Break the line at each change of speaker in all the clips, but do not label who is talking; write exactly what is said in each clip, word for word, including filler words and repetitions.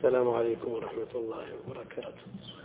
السلام عليكم ورحمة الله وبركاته.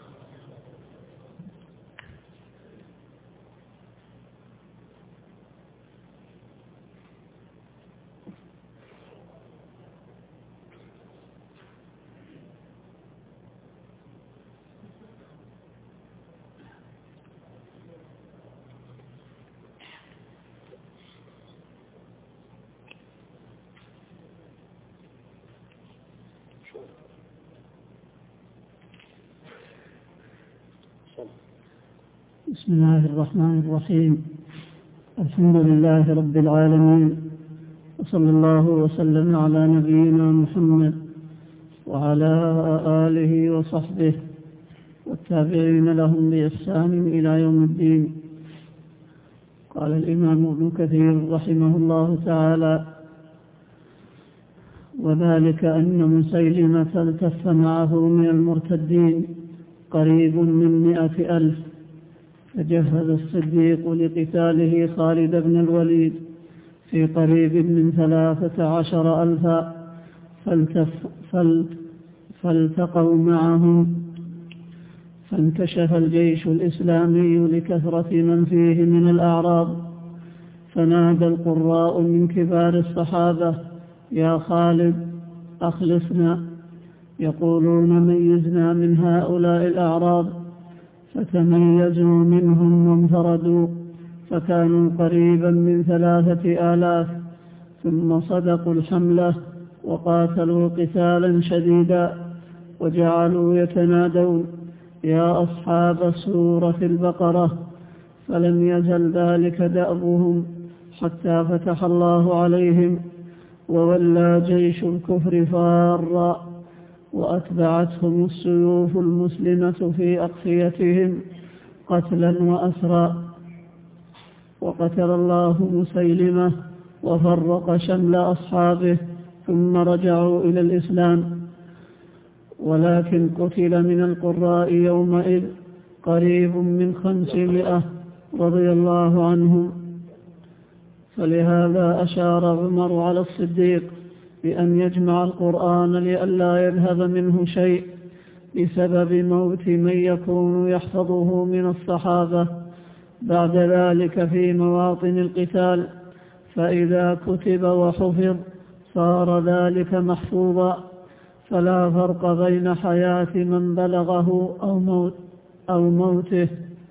بسم الله الرحمن الرحيم. الحمد لله رب العالمين، وصلى الله وسلم على نبينا محمد وعلى آله وصحبه والتابعين لهم بإحسان إلى يوم الدين. قال الإمام ابن كثير رحمه الله تعالى: وذلك أن مسيلمة التف معه من المرتدين قريب من مئة ألف، فجهز الصديق لقتاله خالد بن الوليد في قريب من ثلاثة عشر ألفا، فالتقوا معهم، فانكشف الجيش الإسلامي لكثرة من فيه من الأعراب، فنادى القراء من كبار الصحابة: يا خالد أخلصنا، يقولون ميزنا من هؤلاء الأعراب، فتميزوا منهم وانفردوا، فكانوا قريبا من ثلاثة آلاف، ثم صدقوا الحملة وقاتلوا قتالا شديدا، وجعلوا يتنادون: يا أصحاب سورة البقرة، فلم يزل ذلك دأبهم حتى فتح الله عليهم، وولى جيش الكفر فارا، وأتبعتهم السيوف المسلمة في أقفيتهم قتلا وأسرا، وقتل الله مسيلمة وفرق شمل أصحابه، ثم رجعوا إلى الإسلام. ولكن قتل من القراء يومئذ قريب من خمسمائة رضي الله عنهم. فلهذا أشار عمر على الصديق بأن يجمع القرآن لئلا يذهب منه شيء بسبب موت من يكون يحفظه من الصحابة بعد ذلك في مواطن القتال، فإذا كتب وحفظ صار ذلك محفوظا، فلا فرق بين حياة من بلغه أو, موت أو موته.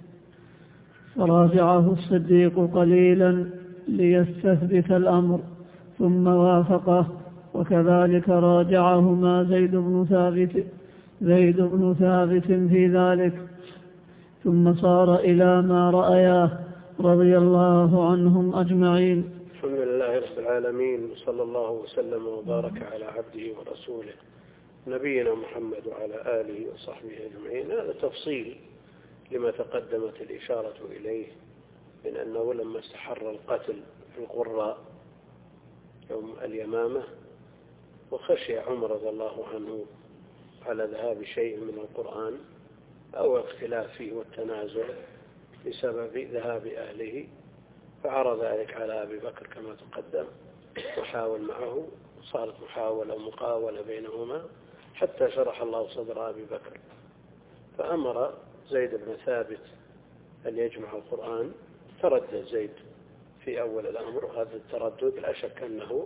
فراجعه الصديق قليلا ليستثبت الأمر ثم وافقه، وكذلك راجعهما زيد بن ثابت زيد بن ثابت في ذلك، ثم صار إلى ما رأياه رضي الله عنهم أجمعين.
الحمد لله رب العالمين، صلى الله وسلم وبارك على عبده ورسوله نبينا محمد وعلى آله وصحبه أجمعين. هذا تفصيل لما تقدمت الإشارة إليه من أنه لما استحر القتل في القراء يوم اليمامة، وخشي عمر رضي الله عنه على ذهاب شيء من القرآن أو اختلاف فيه والتنازع بسبب ذهاب أهله، فعرض ذلك على أبي بكر كما تقدم وحاول معه، صارت محاولة ومقاولة بينهما حتى شرح الله صدر أبي بكر، فأمر زيد بن ثابت أن يجمع القرآن. تردد زيد في أول الأمر، وهذا التردد لا شك أنه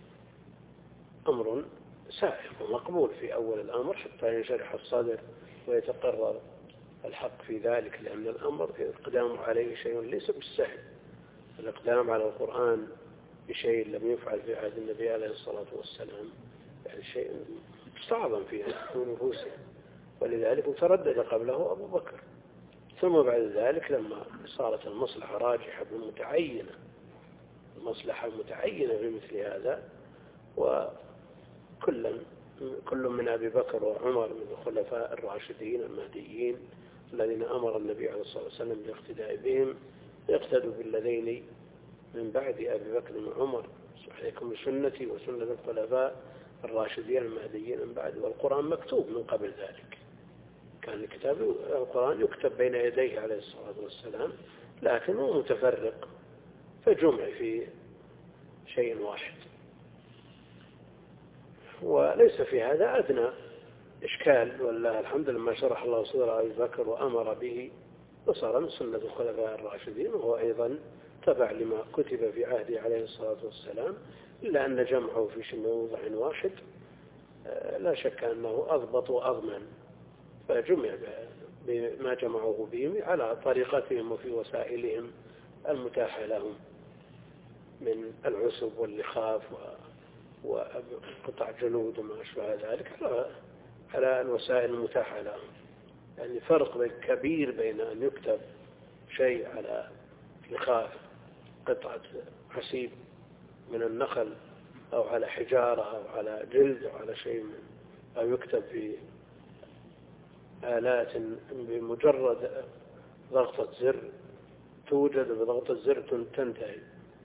أمر سائغ ومقبول في أول الأمر حتى ينشرح الصدر ويتقرر الحق في ذلك، لأن الأمر الإقدام عليه شيء ليس بالسهل. الإقدام على القرآن بشيء لم يفعل في عهد النبي عليه الصلاة والسلام يعني شيء مستعظم في نفوسه، ولذلك تردد قبله أبو بكر. ثم بعد ذلك لما صارت المصلحة راجحة متعينة، المصلحة متعينة في مثل هذا، وكل كل من أبي بكر وعمر من الخلفاء الراشدين المهديين الذين أمر النبي عليه الصلاة والسلام بالاقتداء بهم، يقتدوا بالذين من بعد أبي بكر وعمر، عليكم سنتي وسنة الخلفاء الراشدين المهديين من بعد. والقرآن مكتوب من قبل ذلك، كان الكتاب القرآن يكتب بين يديه عليه الصلاة والسلام، لكنه متفرق فجمع في شيء واحد. وليس في هذا أدنى إشكال، ولا الحمد لله ما شرح الله صدر أبي بكر وأمر به وصار من سنة الخلفاء الراشدين، وهو أيضا تبع لما كتب في عهده عليه الصلاة والسلام، إلا أن جمعه في موضع واحد لا شك أنه أضبط وأضمن، فجمع بما جمعوه به على طريقتهم وفي وسائلهم المتاحة لهم من العسب واللخاف وقطع جلود وما أشبه ذلك على الوسائل المتاحة لهم. يعني فرق كبير بين أن يكتب شيء على لخاف قطعة حسيب من النخل أو على حجارة أو على جلد أو على شيء من، أو يكتب في آلات بمجرد ضغطة زر توجد بضغطة زر تنتهي،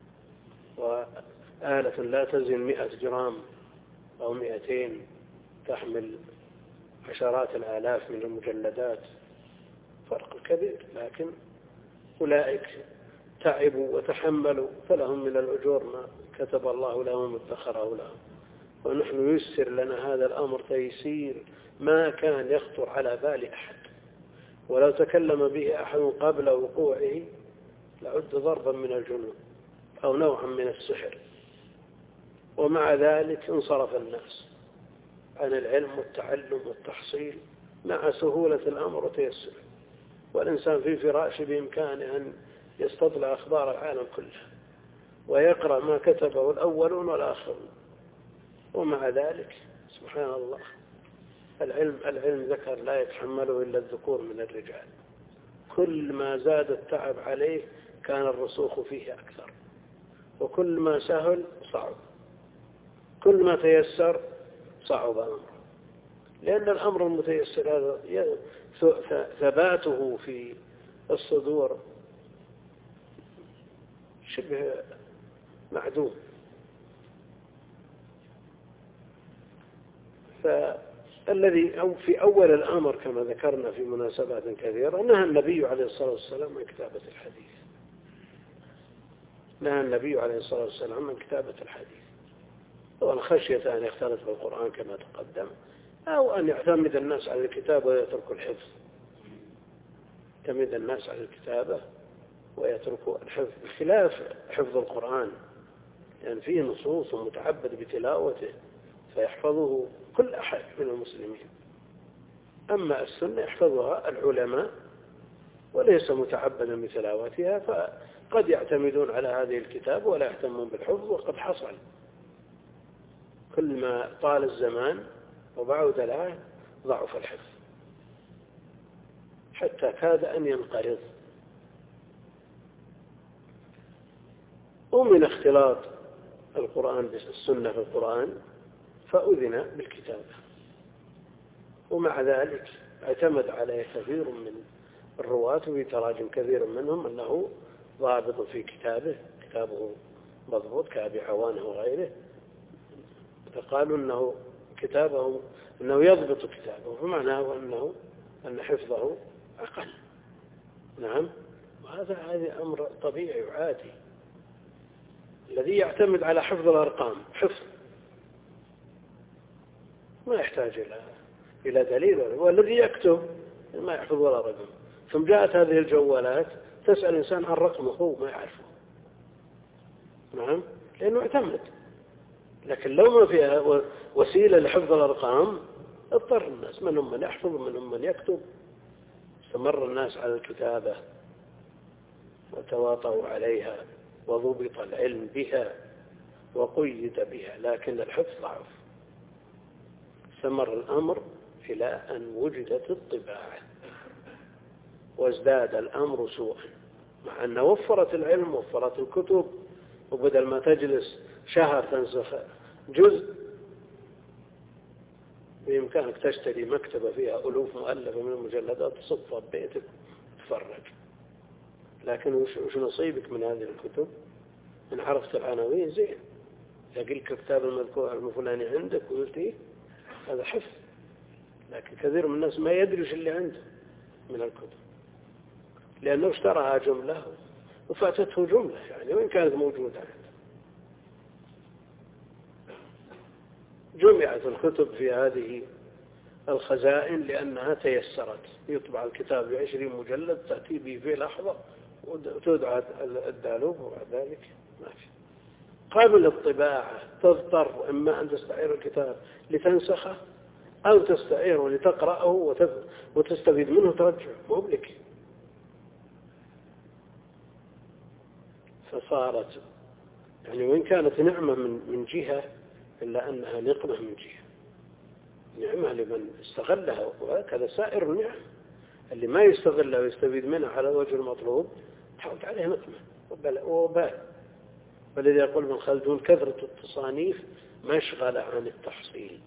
وآلة لا تزن مئة جرام أو مئتين تحمل عشرات الآلاف من المجلدات، فرق كبير. لكن أولئك تعبوا وتحملوا فلهم من الأجور ما كتب الله لهم وادخره لهم، ونحن يسر لنا هذا الأمر تيسير ما كان يخطر على بال أحد، ولو تكلم به أحد قبل وقوعه لعد ضربا من الجنون أو نوعا من السحر، ومع ذلك انصرف الناس عن العلم والتعلم والتحصيل مع سهولة الأمر وتيسره، والإنسان في فراشه بإمكانه أن يستطلع أخبار العالم كلها ويقرأ ما كتبه الأولون والآخرون، ومع ذلك سبحان الله العلم العلم ذكر لا يتحمله إلا الذكور من الرجال، كل ما زاد التعب عليه كان الرسوخ فيه أكثر، وكل ما سهل صعب، كل ما تيسر صعب أمره، لأن الأمر المتيسر هذا ثباته في الصدور شبه معدوم. فالذي أو في أول الأمر كما ذكرنا في مناسبات كثيرة نهى النبي عليه الصلاة والسلام عن كتابة الحديث، نهى النبي عليه الصلاة والسلام عن كتابة الحديث، والخشية أن يختلط بالقرآن كما تقدم، أو أن يعتمد الناس على الكتاب ويتركوا الحفظ، يعتمد الناس على الكتابة ويتركوا الحفظ، بخلاف حفظ القرآن لأن يعني فيه نصوص متعبد بتلاوته فيحفظه كل أحد من المسلمين، أما السنة يحفظها العلماء وليس متعبدا بتلاوتها، فقد يعتمدون على هذه الكتاب ولا يهتمون بالحفظ، وقد حصل كل ما طال الزمان وبعد الآن ضعف الحفظ حتى كاد أن ينقرض. ومن اختلاط القرآن بالسنة في القرآن فأذن بالكتابة، ومع ذلك اعتمد عليه كثير من الرواة في تراجم كثير منهم أنه ضابط في كتابه، كتابه مضبوط كأبي عوانه وغيره، فقالوا أنه كتابه أنه يضبط كتابه، فمعناه أنه أن حفظه أقل. نعم، وهذا هذا أمر طبيعي وعادي. الذي يعتمد على حفظ الأرقام حفظ ما يحتاج إلى إلى دليل، والذي يكتب ما يحفظ ولا رقم، ثم جاءت هذه الجوالات تسأل إنسان عن رقمه هو ما يعرفه. نعم، لأنه اعتمد. لكن لو ما فيها وسيلة لحفظ الأرقام اضطر الناس، منهم من يحفظ ومنهم من يكتب. استمر الناس على الكتابة وتواطؤوا عليها وضبط العلم بها وقيد بها، لكن الحفظ ضعف. استمر الأمر إلى أن وجدت الطباعة وازداد الأمر سوءا، مع أن وفرت العلم وفرت الكتب، وبدل ما تجلس شهر تنسخ جزء بإمكانك تشتري مكتبة فيها ألوف مؤلفة من المجلدات تصفها ببيتك تفرج. لكن وش نصيبك من هذه الكتب؟ إن عرفت العناوين زين، تلاقي الكتاب المذكور الفلاني عندك وقلت إيه هذا حفظ. لكن كثير من الناس ما يدري وش اللي عنده من الكتب، لأنه اشتراها جملة وفاتته جملة، يعني وين كانت موجودة عنده. جمعت الكتب في هذه الخزائن لأنها تيسرت، يطبع الكتاب بعشرين مجلد تأتي به في لحظة وتدعى الدالوب وبعد ذلك ما في. قبل الطباعة تضطر إما أن تستعير الكتاب لتنسخه أو تستعيره لتقرأه وتستفيد منه وترجعه، مو بلك. فصارت يعني وإن كانت نعمة من من جهة إلا أنها نقمة من جهة. نعمة لمن استغلها، وهكذا سائر النعم اللي ما يستغلها ويستفيد منها على وجه المطلوب تحوت عليه نقمة وبال. ولذا يقول ابن خلدون كثرة التصانيف مشغلة عن التحصيل.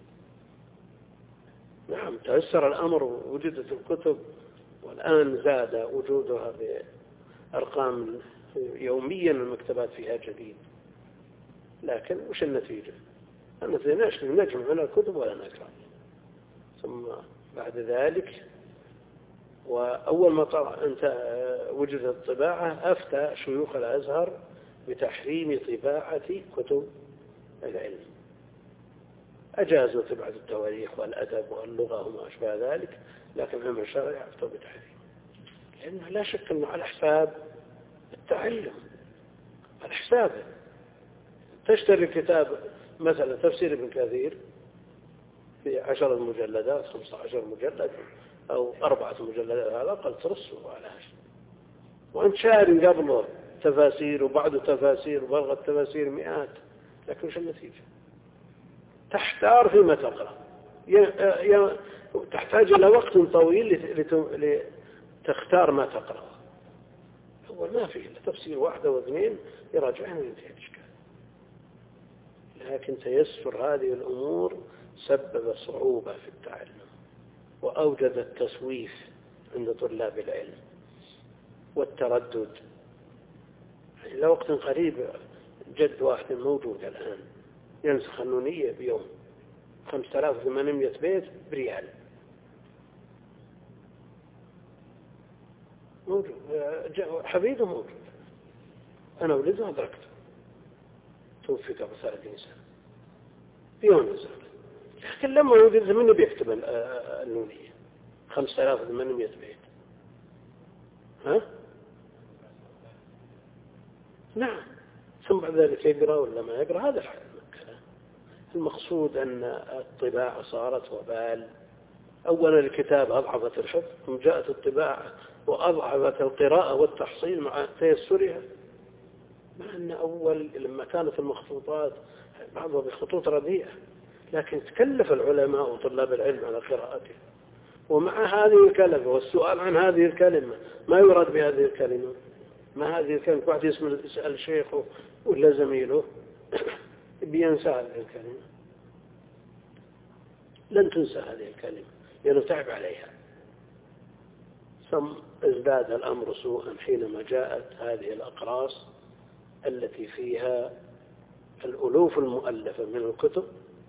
نعم تيسر الأمر ووجدت الكتب، والآن زاد وجودها بأرقام يوميا المكتبات فيها جديد، لكن وش النتيجة؟ النتيجة نجمع من الكتب ولا نقرأ. ثم بعد ذلك وأول ما طلع أنت وجدت الطباعة أفتى شيوخ الأزهر بتحريم طباعة كتب العلم، أجازوا طباعة التواريخ والأدب واللغة وما أشبه ذلك، لكن علم الشرع أفتى بتحريم، لأنه لا شك أنه على حساب التعلم، على حسابه. تشتري كتاب مثلا تفسير ابن كثير في عشرة مجلدات خمسة عشر مجلد أو أربعة مجلدات على الأقل ترسه على هذا، وأنت شاري قبله تفاسير وبعده تفاسير وبلغ التفاسير مئات، لكن وش النتيجة؟ تحتار فيما تقرأ، تحتاج إلى وقت طويل لتختار ما تقرأ. أول ما فيه تفسير واحد أو اثنين يراجعين وينتهي الإشكال. لكن تيسر هذه الأمور سبب صعوبة في التعلم وأوجد التسويف عند طلاب العلم والتردد. إلى وقت قريب جد واحد موجود الآن ينسخ النونية بيوم خمسة آلاف وثمانمائة بيت بريال موجود، حفيده موجود، أنا ولده أدركته، توفي قبل ثلاثين سنة بيوم نزل، لكن لما وجد منه بيكتب النونية خمسة آلاف وثمانمائة بيت. ها؟ نعم. ثم بعد ذلك يقرأ ولا ما يقرأ، هذا الكلام. المقصود أن الطباعة صارت وبال. أولا الكتاب أضعفت الحفظ، ثم جاءت الطباعة وأضعفت القراءة والتحصيل مع تيسرها، مع أن أول لما كانت المخطوطات بعضها بخطوط رديئة، لكن تكلف العلماء وطلاب العلم على قراءتها، ومع هذه الكلمة والسؤال عن هذه الكلمة ما يراد بهذه الكلمة، ما هذه الكلمة واحد يسأل شيخه ولا زميله بينسى هذه الكلمة، لن تنسى هذه الكلمة لأنه تعب عليها. ثم ازداد الأمر سوءا حينما جاءت هذه الأقراص التي فيها الألوف المؤلفة من الكتب،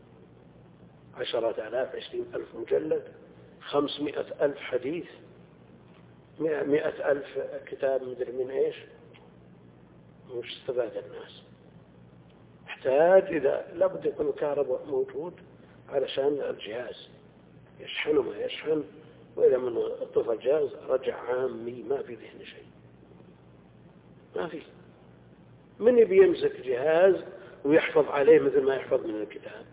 عشرة آلاف عشرين ألف مجلد، خمسمائة ألف حديث، مئة ألف كتاب مدري من إيش، مش استفاد الناس. احتاج إذا لابد يكون الكهرباء موجود علشان الجهاز يشحن وما يشحن، وإذا من الطفل الجهاز رجع عامي ما في ذهن شيء، ما في. من يبي يمسك جهاز ويحفظ عليه مثل ما يحفظ من الكتاب؟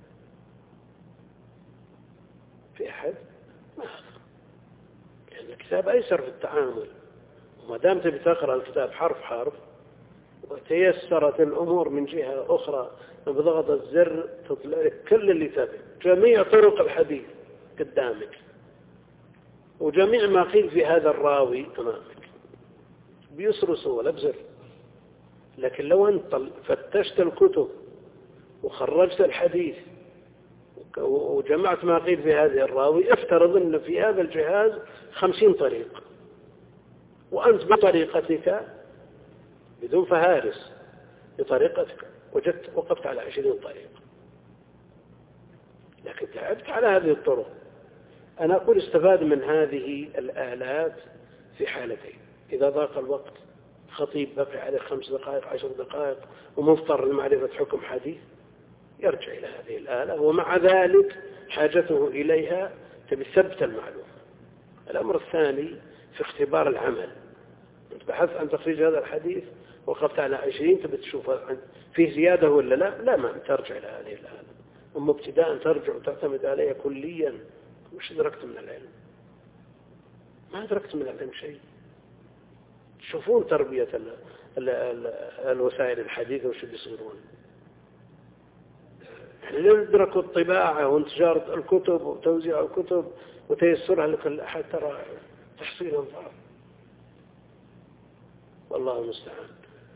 في أحد؟ ما أخذ، لأن الكتاب أيسر في التعامل، وما دام تبي تقرأ الكتاب حرف حرف، وتيسرت الأمور من جهة أخرى، بضغط الزر تطلع لك كل اللي تبي، جميع طرق الحديث قدامك، وجميع ما قيل في هذا الراوي أمامك بيسر وسهولة بزر. لكن لو أنت فتشت الكتب وخرجت الحديث وجمعت ما قيل في هذه الراوي، افترض أن في هذا الجهاز خمسين طريق، وأنت بطريقتك بدون فهارس بطريقتك وجدت وقفت على عشرين طريق، لكن تعبت على هذه الطرق. أنا أقول استفاد من هذه الآلات في حالتين: إذا ضاق الوقت، خطيب بقي عليه خمس دقائق عشر دقائق ومضطر لمعرفة حكم حديث، يرجع إلى هذه الآلة، ومع ذلك حاجته إليها تبي تثبت المعلومة. الأمر الثاني في اختبار العمل، أنت بحثت عن تخريج هذا الحديث وقفت على عشرين، تبي تشوف فيه زيادة ولا لا. لا، ما ترجع إلى هذه الآن، أما ابتداء ترجع وتعتمد عليها كليا. وش أدركت من العلم؟ ما أدركت من العلم شيء. تشوفون تربية ال ال ال الوسائل الحديثة وش بيصيرون. يعني لو أدركوا الطباعة وانتشار الكتب وتوزيع الكتب وتيسرها لكل أحد، ترى تحصيلهم صعب، والله المستعان.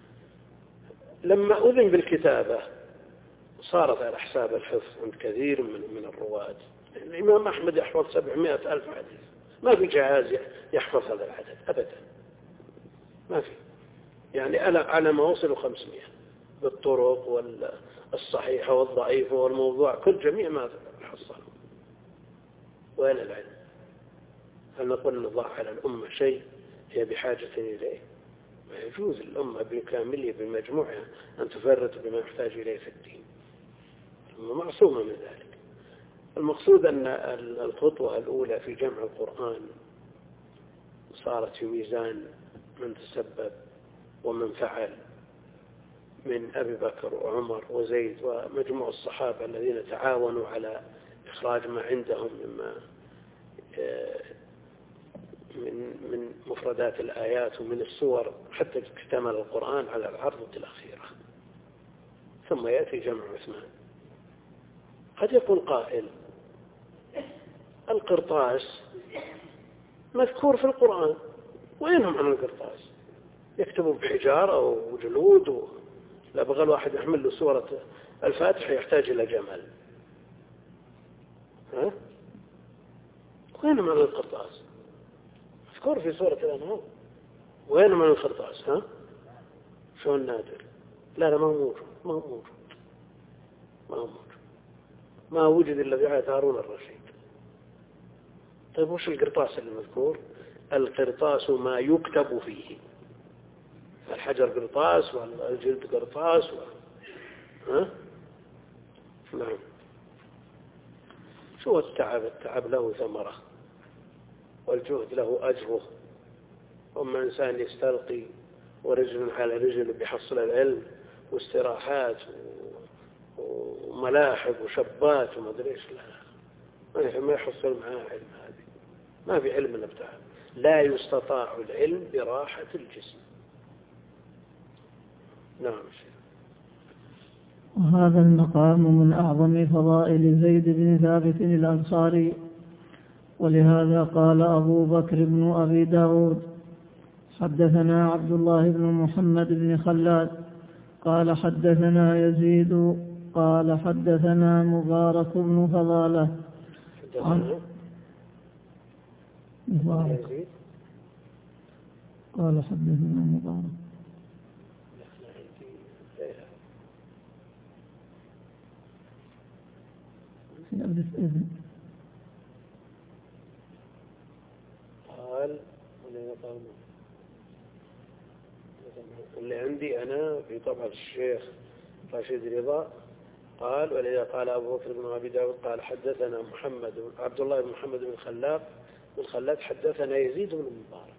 لما أذن بالكتابة صارت على حساب الحفظ عند كثير من من الرواة. الإمام أحمد يحفظ سبعمائة ألف حديث، ما في جهاز يحفظ هذا العدد أبدا، ما في. يعني على ما وصلوا خمسمائة بالطرق والصحيحة والضعيفة والموضوع، كل جميع ما حصلوا. وين العلم؟ هل نقول نضع على الأمة شيء هي بحاجة إليه؟ ما يجوز الأمة بكاملها بمجموعها أن تفرط بما يحتاج إليه في الدين. الأمة معصومة من ذلك. المقصود أن الخطوة الأولى في جمع القرآن صارت في ميزان من تسبب ومن فعل من أبي بكر وعمر وزيد ومجموع الصحابة الذين تعاونوا على إخراج ما عندهم مما من من مفردات الآيات ومن السور حتى اكتمل القرآن على العرضة الأخيرة. ثم يأتي جمع عثمان. قد يقول قائل القرطاس مذكور في القرآن، وينهم عن القرطاس؟ يكتبوا بحجار أو جلود و... لا بغى الواحد يحمل له سورة الفاتحة يحتاج إلى جمل. ها؟ وينهم عن القرطاس؟ مذكور في سورة الأنعام، وينهم عن القرطاس؟ ها؟ شو النادر؟ لا لا ما هو موجود، ما هو موجود، ما هو موجود، ما وجد إلا في عهد هارون الرشيد. طيب وش القرطاس اللي مذكور؟ القرطاس ما يكتب فيه. الحجر قرطاس والجلد قرطاس و... ها؟ نعم. شو التعب؟ التعب له ثمرة والجهد له أجره. أما إنسان يستلقي ورجل على رجل بيحصل العلم واستراحات وملاحق وشبات وما أدري إيش، لا ما يحصل معاه علم. هذه ما في علم إلا بتاعه. لا يستطاع العلم براحة الجسم. نعم.
وهذا المقام من أعظم فضائل زيد بن ثابت الأنصاري، ولهذا قال أبو بكر بن أبي داود حدثنا عبد الله بن محمد بن خلاد قال حدثنا يزيد قال حدثنا مبارك بن فضالة عن مبارك قال حدثنا مبارك في ألف إذن
قال اللي عندي أنا في طبعة الشيخ رشيد رضا قال ولذا قال أبو بكر بن أبي داود قال حدثنا محمد عبد الله بن محمد بن خلاد بن خلاد حدثنا يزيد بن مبارك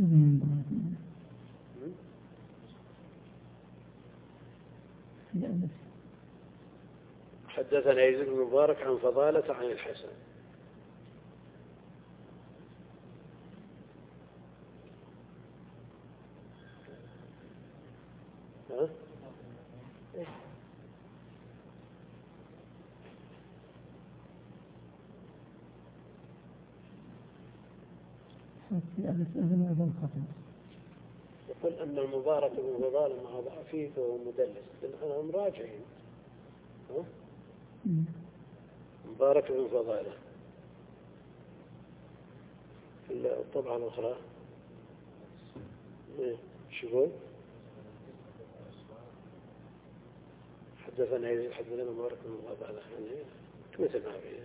حدثنا يزيد بن مبارك عن فضالة عن الحسن. ها؟ يقول أن المبارك بن فضالة مع ضعفه فهو مدلس، أنا مراجعين. مبارك بن فضالة الطبعة الأخرى شو يقول؟ حدثنا يزيد حدثنا مبارك بن فضالة يعني مثل ما في.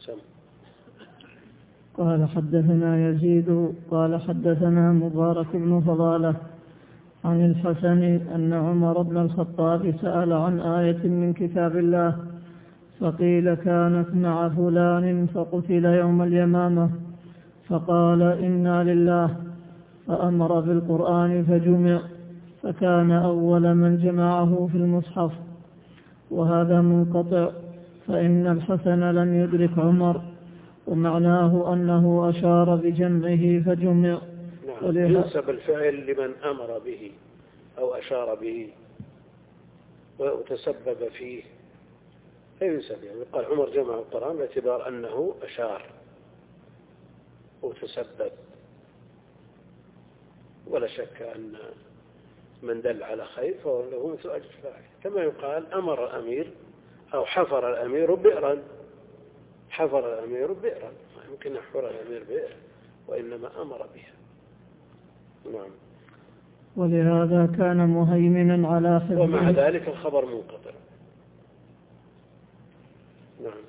سم.
قال حدثنا يزيد قال حدثنا مبارك بن فضالة عن الحسن أن عمر بن الخطاب سأل عن آية من كتاب الله فقيل كانت مع فلان فقتل يوم اليمامة فقال إنا لله فأمر بالقرآن فجمع فكان أول من جمعه في المصحف. وهذا منقطع فإن الحسن لم يدرك عمر ومعناه أنه أشار بجمعه فجمع.
نعم. ينسب الفعل لمن أمر به أو أشار به وتسبب فيه فينسب، يعني قال عمر جمع القرآن باعتبار أنه أشار وتسبب، ولا شك أن من دل على خير فهو له مثل أجر فاعل. كما يقال أمر الأمير أو حفر الأمير بئرا، حفر الأمير بئرا، ما يمكن يحفر الأمير بئر وإنما أمر بها. نعم.
ولهذا كان مهيمنا على حفظه،
ومع ذلك الخبر منقطع. نعم.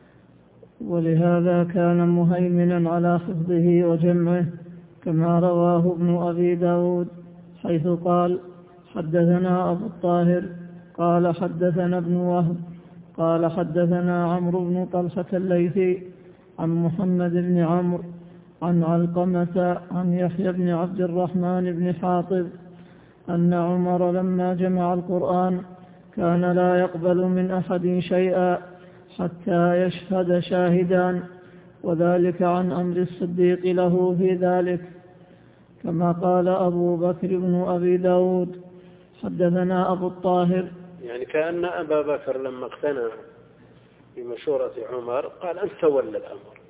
ولهذا كان مهيمنا على حفظه وجمعه كما رواه ابن أبي داود حيث قال حدثنا أبو الطاهر قال حدثنا ابن وهب قال حدثنا عمرو بن طلحة الليثي عن محمد بن عمرو عن علقمة عن يحيى بن عبد الرحمن بن حاطب أن عمر لما جمع القرآن كان لا يقبل من أحد شيئا حتى يشهد شاهدان، وذلك عن أمر الصديق له في ذلك. كما قال أبو بكر بن أبي داود حدثنا أبو الطاهر،
يعني كأن أبا بكر لما اقتنع بمشورة عمر قال أنت تولى الأمر،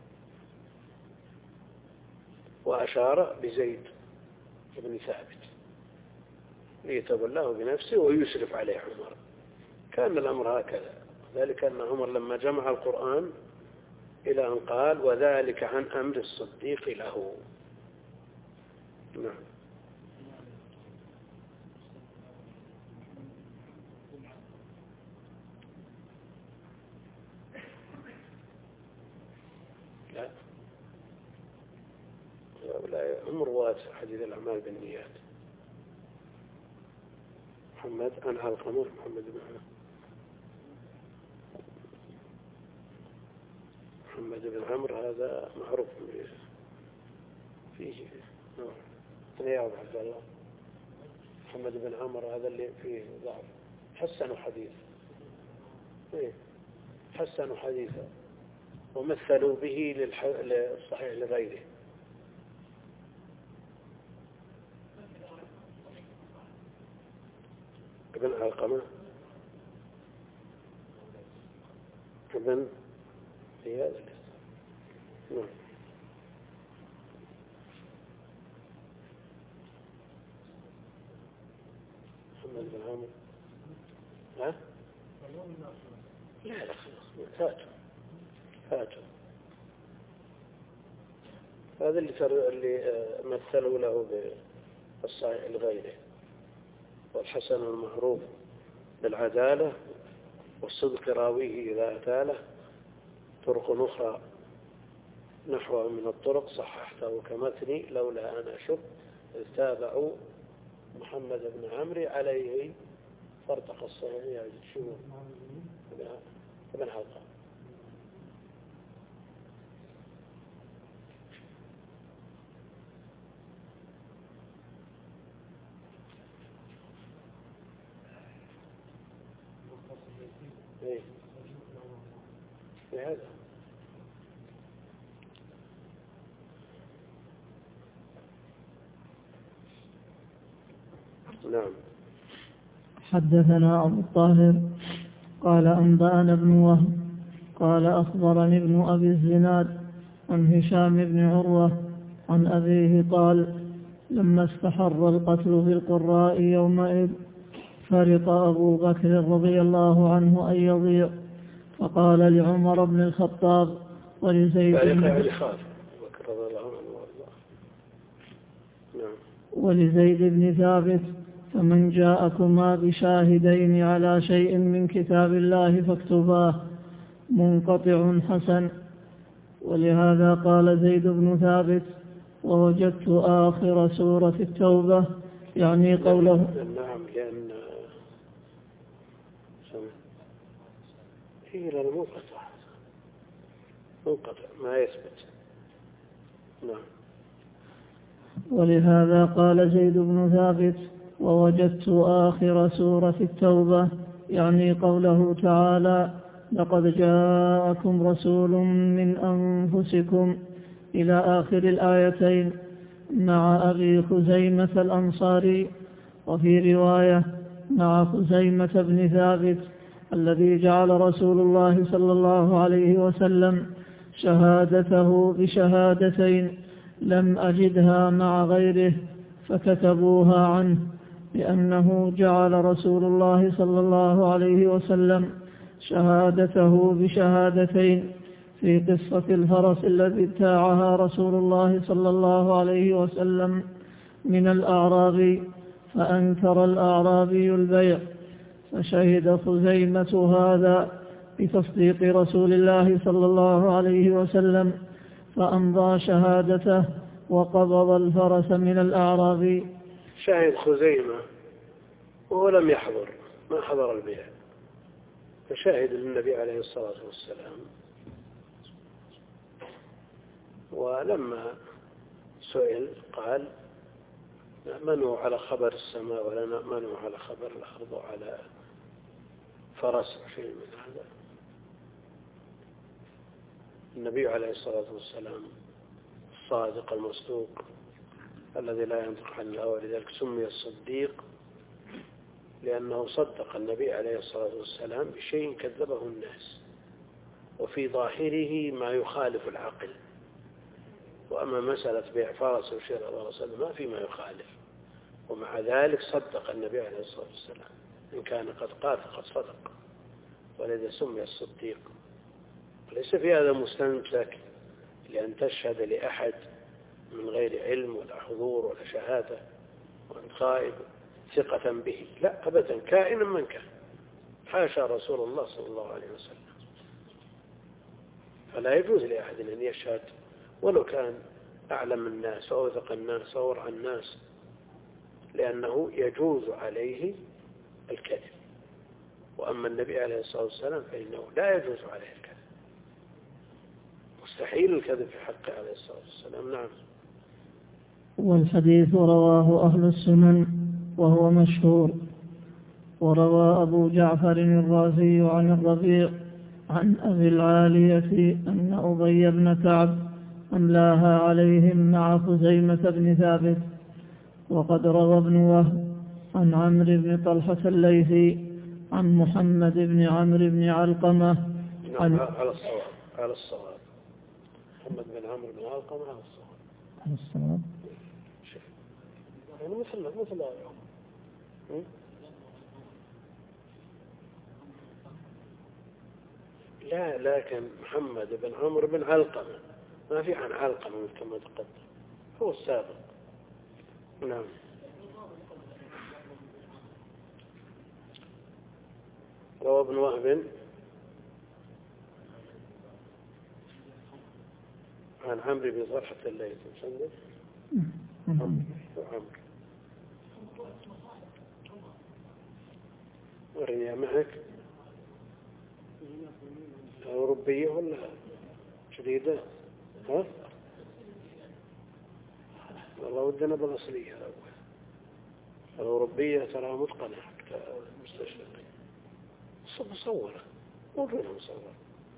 وأشار بزيد بن ثابت ليتولاه بنفسه ويشرف عليه عمر. كان الأمر هكذا، ذلك أن عمر لما جمع القرآن إلى أن قال وذلك عن أمر الصديق له. نعم. لا هؤلاء هم رواة حديث الأعمال بالنيات. محمد عن علقمة محمد بن عمرو محمد بن عمرو هذا معروف فيه نوع رياض عبد الله. محمد بن عمرو هذا اللي فيه ضعف، حسنوا حديث إيه؟ حسنوا حديثا ومثلوا به للح... للصحيح لغيره. ابن علقمة ابن في هذا نعم. محمد بن عمرو ها؟ لا لا خلاص فاتوا فاتوا. هذا اللي تر... اللي مثلوا له بالصحيح لغيره. والحسن المعروف بالعدالة والصدق راويه إذا أتاله طرق أخرى نحوه من الطرق صححته كمثني لولا أن أشك إذ تابعوا محمد بن عمرو عليه فارتقى الصحيح يجد شو ابن حلقة. ايه هذا نعم.
حدثنا أبو الطاهر قال أنبأنا ابن وهب قال أخبرني ابن أبي الزناد عن هشام بن عروة عن أبيه قال لما استحر القتل في القراء يومئذ فرط أبو بكر رضي الله عنه أن يضيع فقال لعمر بن الخطاب ولزيد بن ولزيد بن ثابت فمن جاءكما بشاهدين على شيء من كتاب الله فاكتباه منقطع حسن. ولهذا قال زيد بن ثابت: ووجدت آخر سورة التوبة، يعني قوله.
نعم، لأن هي المنقطع منقطع ما يثبت. نعم.
ولهذا قال زيد بن ثابت: ووجدت آخر سورة التوبة، يعني قوله تعالى: لقد جاءكم رسول من أنفسكم، إلى آخر الآيتين، مع أبي خزيمة الأنصاري. وفي رواية: مع خزيمة بن ثابت، الذي جعل رسول الله صلى الله عليه وسلم شهادته بشهادتين لم أجدها مع غيره فكتبوها عنه، لأنه جعل رسول الله صلى الله عليه وسلم شهادته بشهادتين في قصة الفرس الذي ابتاعها رسول الله صلى الله عليه وسلم من الأعرابي، فأنكر الأعرابي البيع، فشهد خزيمة هذا بتصديق رسول الله صلى الله عليه وسلم، فأمضى شهادته وقبض الفرس من الأعرابي.
شاهد خزيمة وهو لم يحضر، ما حضر البيع، فشاهد للنبي عليه الصلاة والسلام. ولما سئل قال: نأمنه على خبر السماء ولا نأمنه على خبر الأرض وعلى فرس شيء من هذا. النبي عليه الصلاة والسلام الصادق المصدوق الذي لا ينطق عن الهوى، لذلك سمي الصديق، لأنه صدق النبي عليه الصلاة والسلام بشيء كذبه الناس، وفي ظاهره ما يخالف العقل. وأما مسألة بيع فرس وشراء فرس ما في ما يخالف، ومع ذلك صدق النبي عليه الصلاة والسلام، إن كان قد قال فقد صدق، ولذا سمي الصديق. وليس في هذا مستمسك لأن تشهد لأحد من غير علم ولا حضور ولا شهادة وأنت غائب ثقة به، لا أبدا، كائنا من كان، حاشا رسول الله صلى الله عليه وسلم. فلا يجوز لأحد أن يشهد ولو كان أعلم الناس وأوثق الناس وأورع الناس، لأنه يجوز عليه الكذب. وأما النبي عليه الصلاة والسلام فإنه لا يجوز عليه الكذب، مستحيل الكذب في حقه عليه الصلاة والسلام. نعم.
والحديث رواه أهل السنن وهو مشهور. وروى أبو جعفر الرازي عن الربيع عن أبي العالية أن أبي بن كعب أملاها عليهم مع خزيمة بن ثابت. وقد روى ابن وهب عن عمرو بن طلحة الليثي عن محمد بن عمرو بن علقمة
عن على الصواب على الصواب محمد بن عمرو بن علقمة على الصواب
على الصواب
يعني مثل مثل لا، لكن محمد بن عمرو بن علقمة ما في عن علقمة كما تقدم، هو السابق. نعم. روى ابن وهب عن عمرو بن طلحة الليثي مسند عمرو ورني معك أوروبية ولا جديدة؟ ها؟ والله ودنا بالأصلية الأول. الأوروبية ترى متقنة مستشرقة مصورة موجودة مصورة.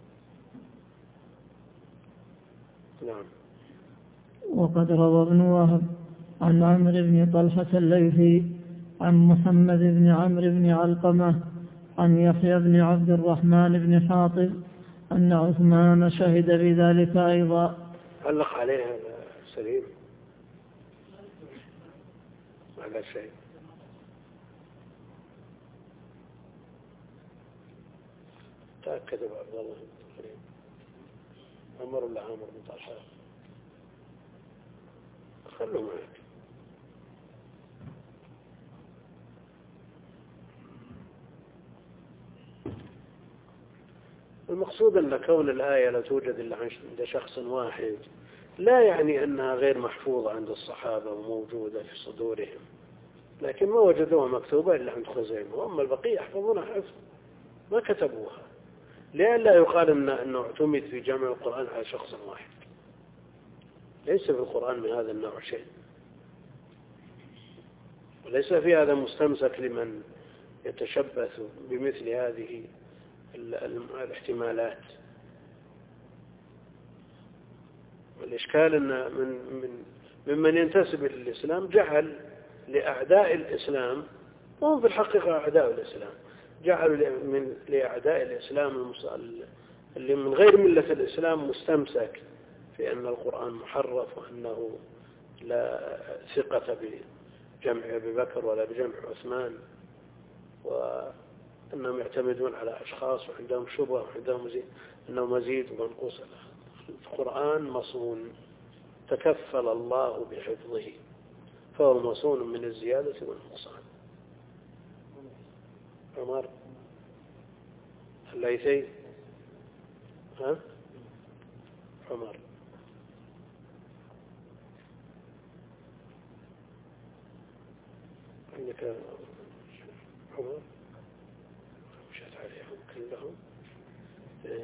نعم.
وقد روى ابن وهب عن عمرو بن طلحة الليثي عن محمد بن عمرو بن علقمة عن يحيى بن عبد الرحمن بن حاطب أن عثمان شهد بذلك أيضا.
علق عليه هذا سليم على شيء. تأكد أبو عبد الله عمر ولا عمر بن طلحة؟ خلوا معك. المقصود أن كون الآية لا توجد إلا عند شخص واحد لا يعني أنها غير محفوظة عند الصحابة وموجودة في صدورهم، لكن ما وجدوها مكتوبة إلا عند خزيمة، وأما البقية يحفظونها حفظ ما كتبوها، لئلا يقال إن أنه اعتمد في جمع القرآن على شخص واحد. ليس في القرآن من هذا النوع شيء، وليس في هذا مستمسك لمن يتشبث بمثل هذه الاحتمالات. والإشكال أن من من ممن ينتسب للإسلام جعل لأعداء الإسلام، وهم في الحقيقة أعداء الإسلام، جعلوا من لأعداء الإسلام اللي من غير ملة الإسلام مستمسك في أن القرآن محرف، وأنه لا ثقة بجمع أبي بكر ولا بجمع عثمان، وأنهم يعتمدون على أشخاص وعندهم شبهة وعندهم مزيد، أنه مزيد ومنقوص. القرآن مصون تكفل الله بحفظه، فهو مصون من الزيادة والنقصان. عمر الليثي ها عمر عندك عمر مشيت عليهم كلهم إيه؟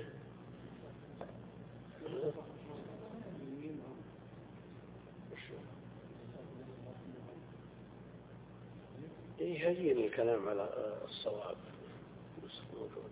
يهيئني الكلام على الصواب موجود.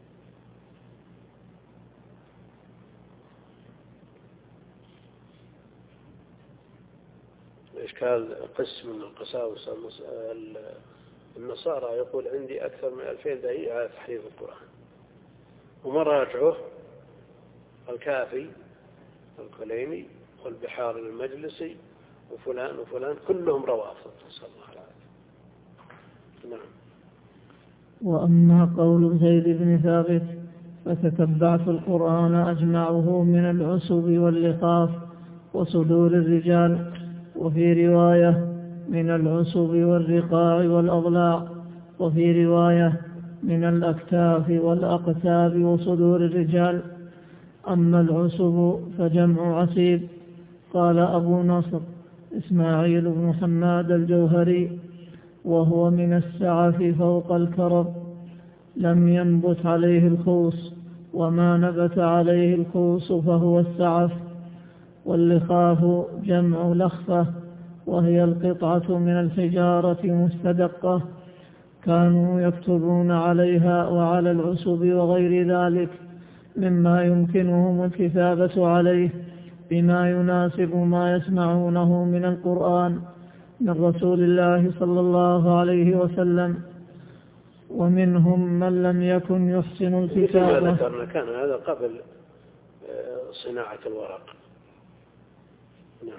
إشكال قسم من القساوسة النصارى يقول عندي أكثر من ألفين دليل على تحريف القرآن، ومراجعه الكافي الكليني والبحار المجلسي وفلان وفلان كلهم روافض، صلى الله عليه وسلم. نعم.
وأما قول زيد بن ثابت فتتبعت القرآن أجمعه من العسب واللقاف وصدور الرجال، وفي رواية من العسب والرقاع والأضلاع، وفي رواية من الأكتاف والأقتاب وصدور الرجال. أما العسب فجمع عسيب. قال أبو نصر إسماعيل بن حماد الجوهري: وهو من السعف فوق الكرب، لم ينبت عليه الخوص، وما نبت عليه الخوص فهو السعف. واللخاف جمع لخفة، وهي القطعة من الحجارة مستدقة كانوا يكتبون عليها وعلى العسب وغير ذلك مما يمكنهم الكتابة عليه بما يناسب ما يسمعونه من القرآن من رسول الله صلى الله عليه وسلم. ومنهم من لم يكن يحسن الكتابة.
كما ذكرنا كان هذا قبل صناعة الورق. نعم.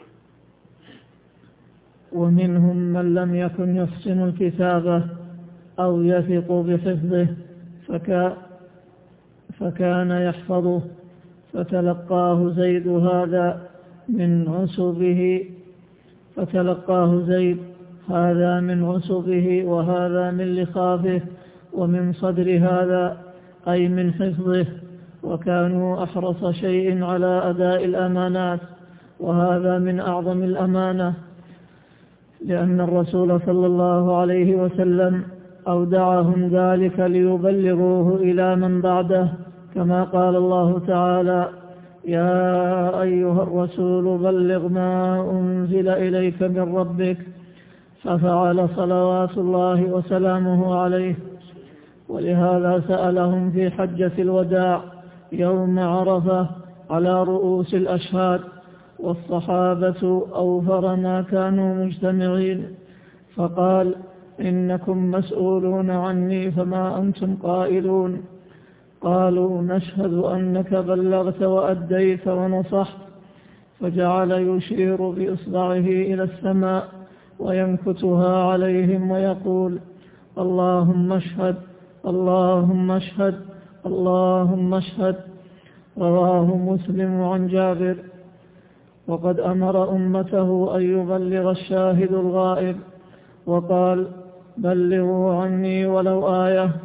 ومنهم من لم يكن يحسن الكتابة أو يثق بحفظه فكا فكان يحفظه، فتلقاه زيد هذا من عسبه فتلقاه زيد هذا من عسبه وهذا من لخافه ومن صدر هذا أي من حفظه، وكانوا أحرص شيء على أداء الأمانات، وهذا من أعظم الأمانة، لأن الرسول صلى الله عليه وسلم أودعهم ذلك ليبلغوه إلى من بعده، كما قال الله تعالى: يا أيها الرسول بلغ ما أنزل إليك من ربك، ففعل صلوات الله وسلامه عليه. ولهذا سألهم في حجة الوداع يوم عرفة على رؤوس الأشهاد، والصحابة أوفر ما كانوا مجتمعين، فقال: إنكم مسؤولون عني فما أنتم قائلون؟ قالوا: نشهد أنك بلغت وأديت ونصحت. فجعل يشير بإصبعه إلى السماء وينكتها عليهم ويقول: اللهم اشهد، اللهم اشهد، اللهم اشهد. رواه مسلم عن جابر. وقد أمر أمته أن يبلغ الشاهد الغائب، وقال: بلغوا عني ولو آية،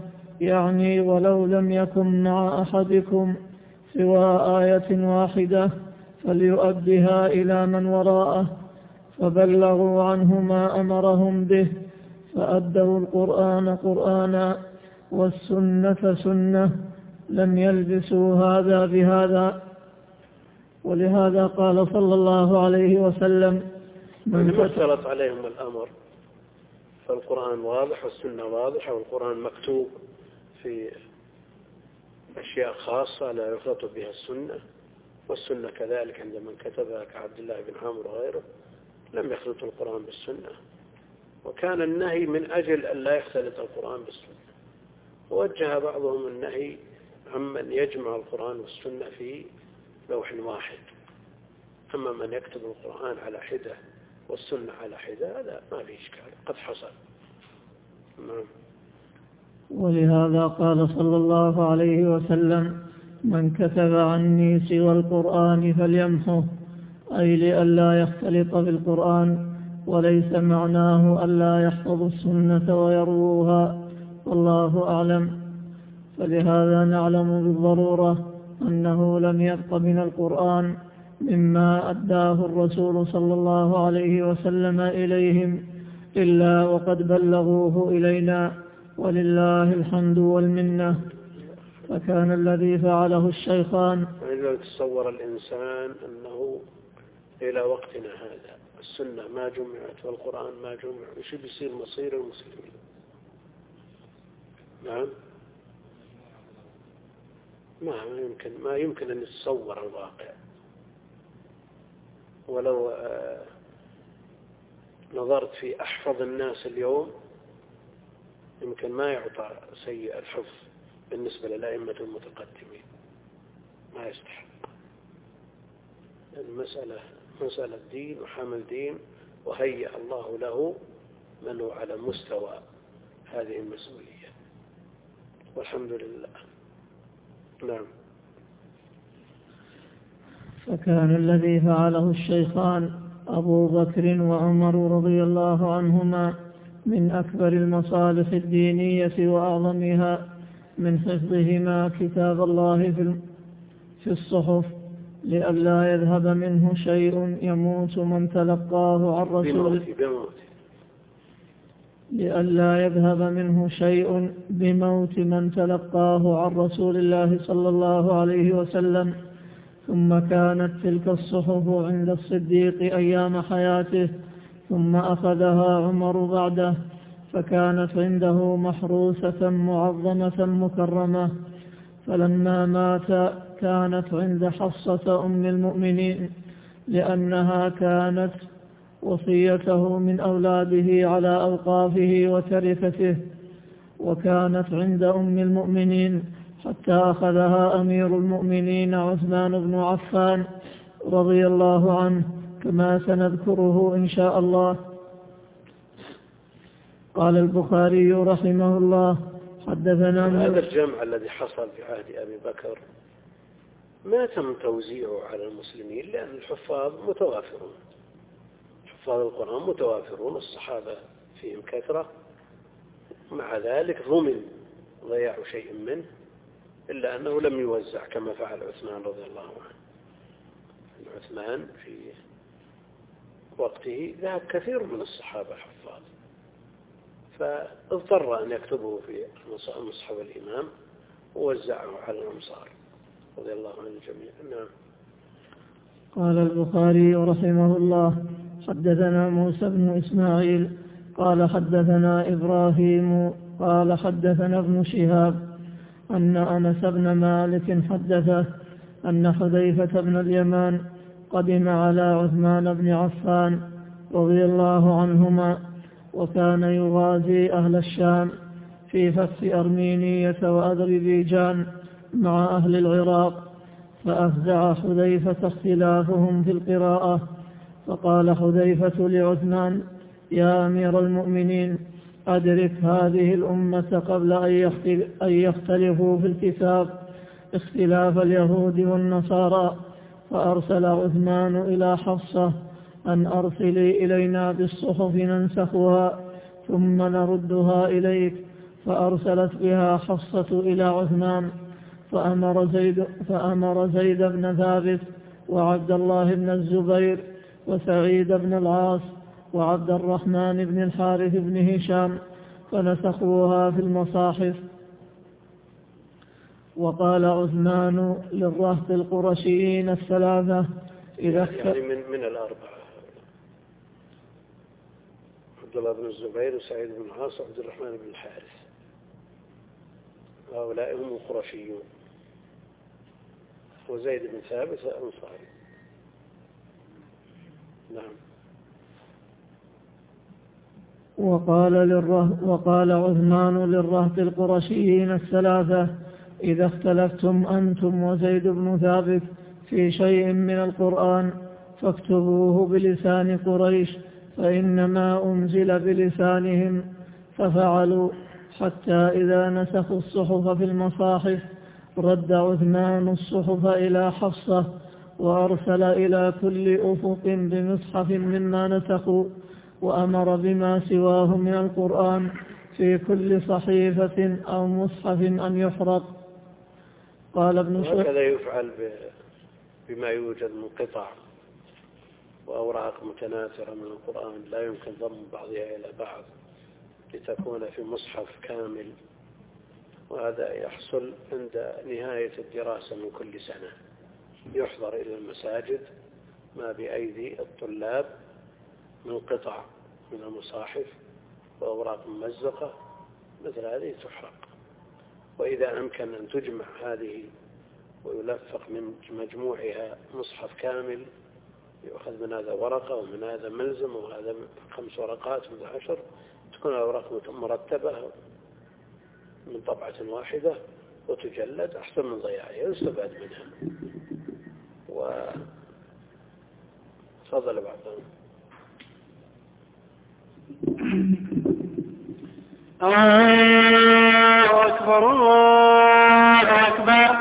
يعني ولو لم يكن مع أحدكم سوى آية واحدة فليؤدها إلى من وراءه، فبلغوا عنه ما أمرهم به، فأدوا القرآن قرآنا والسنة سنة، لم يلبسوا هذا بهذا. ولهذا قال صلى الله عليه وسلم:
من مثلت عليهم الأمر، فالقرآن واضح والسنة واضحة، والقرآن مكتوب في أشياء خاصة لا يخلط بها السنة، والسنة كذلك عند من كتبها كعبد الله بن عمرو وغيره لم يخلط القرآن بالسنة، وكان النهي من أجل أن لا يختلط القرآن بالسنة. ووجه بعضهم النهي عمن يجمع القرآن والسنة في لوح واحد، أما من يكتب القرآن على حدة والسنة على حدة هذا ما في إشكال، قد حصل. نعم.
ولهذا قال صلى الله عليه وسلم: من كتب عني سوى القرآن فليمحه، أي لئلا يختلط بالقرآن، وليس معناه ألا يحفظ السنة ويروها، والله أعلم. فلهذا نعلم بالضرورة أنه لم يبق من القرآن مما أداه الرسول صلى الله عليه وسلم إليهم إلا وقد بلغوه إلينا، ولله الحمد والمنة. فكان الذي فعله الشيخان.
لو تصور الإنسان أنه إلى وقتنا هذا السنة ما جمعت والقرآن ما جمع، وش بيصير مصير المسلمين؟ نعم، ما يمكن ما يمكن أن يتصور الواقع. ولو آه نظرت في أحفظ الناس اليوم يمكن ما يعطى سيء الحفظ بالنسبة للأئمة المتقدمين، ما يستحق. المسألة مسألة دين وحمل دين، وهيأ الله له من هو على مستوى هذه المسؤولية، والحمد لله. نعم.
فكان الذي فعله الشيخان أبو بكر وعمر رضي الله عنهما من أكبر المصالح الدينية وأعظمها من حفظهما كتاب الله في الصحف، لئلا يذهب منه شيء يموت من تلقاه عن رسول لئلا يذهب منه شيء بموت من تلقاه عن رسول الله صلى الله عليه وسلم. ثم كانت تلك الصحف عند الصديق أيام حياته، ثم أخذها عمر بعده، فكانت عنده محروسة معظمة مكرمة. فلما مات كانت عند حفصة أم المؤمنين، لأنها كانت وصيته من أولاده على أوقافه وتركته، وكانت عند أم المؤمنين حتى أخذها أمير المؤمنين عثمان بن عفان رضي الله عنه، كما سنذكره إن شاء الله. قال البخاري رحمه الله: حدثنا
هذا الجمع الذي حصل في عهد أبي بكر ما تم توزيعه على المسلمين، لأن الحفاظ متوافرون، حفاظ القرآن متوافرون، الصحابة فيهم كثرة، مع ذلك ضمن ضياع شيء منه، إلا أنه لم يوزع كما فعل عثمان رضي الله عنه. عثمان في وقته ذهب كثير من الصحابة الحفاظ، فاضطر أن يكتبه في مصحف الإمام ووزعه على الأمصار رضي الله عن الجميع. نعم.
قال البخاري رحمه الله: حدثنا موسى بن إسماعيل قال حدثنا إبراهيم قال حدثنا ابن شهاب أن أنس بن مالك حدثه أن حذيفة بن اليمان قدم على عثمان بن عفان رضي الله عنهما، وكان يغازي أهل الشام في فتح أرمينية وأذربيجان مع أهل العراق، فأفزع حذيفة اختلافهم في القراءة، فقال حذيفة لعثمان: يا أمير المؤمنين، أدرك هذه الأمة قبل أن يختلفوا في الكتاب اختلاف اليهود والنصارى. فأرسل عثمان إلى حفصة أن أرسلي إلينا بالصحف ننسخها ثم نردها إليك، فأرسلت بها حفصة إلى عثمان، فأمر زيد, فأمر زيد بن ثابت وعبد الله بن الزبير وسعيد بن العاص وعبد الرحمن بن الحارث بن هشام فنسخوها في المصاحف. وقال عثمان للرهط القرشيين الثلاثة إذا
يعني من, من الأربعة عبد الله بن الزبير وسعيد بن العاص وعبد الرحمن بن الحارث، هؤلاء هم القرشيون، وزيد بن ثابت الأنصاري. نعم.
وقال, للره وقال عثمان للرهط القرشيين الثلاثة إذا اختلفتم أنتم وزيد بن ثابت في شيء من القرآن فاكتبوه بلسان قريش فإنما أنزل بلسانهم. ففعلوا حتى إذا نسخوا الصحف في المصاحف رد عثمان الصحف إلى حفصة وأرسل إلى كل أفق بمصحف مما نسخوا، وأمر بما سواه من القرآن في كل صحيفة أو مصحف أن يحرق. قال ابن شهاب
وهكذا يفعل بما يوجد من قطع وأوراق متناثرة من القرآن لا يمكن ضم بعضها إلى بعض لتكون في مصحف كامل، وهذا يحصل عند نهاية الدراسة من كل سنة. يحضر إلى المساجد ما بأيدي الطلاب من قطع من المصاحف وأوراق ممزقة مثل هذه تحرق. وإذا أمكن أن تجمع هذه ويلفق من مجموعها مصحف كامل، يؤخذ من هذا ورقة ومن هذا ملزم وهذا خمس ورقات ومن عشر، تكون الأوراق مرتبة من طبعة واحدة وتجلد أحسن من ضياعها، يستفاد منها. وفضل بعضهم.
الله أكبر الله أكبر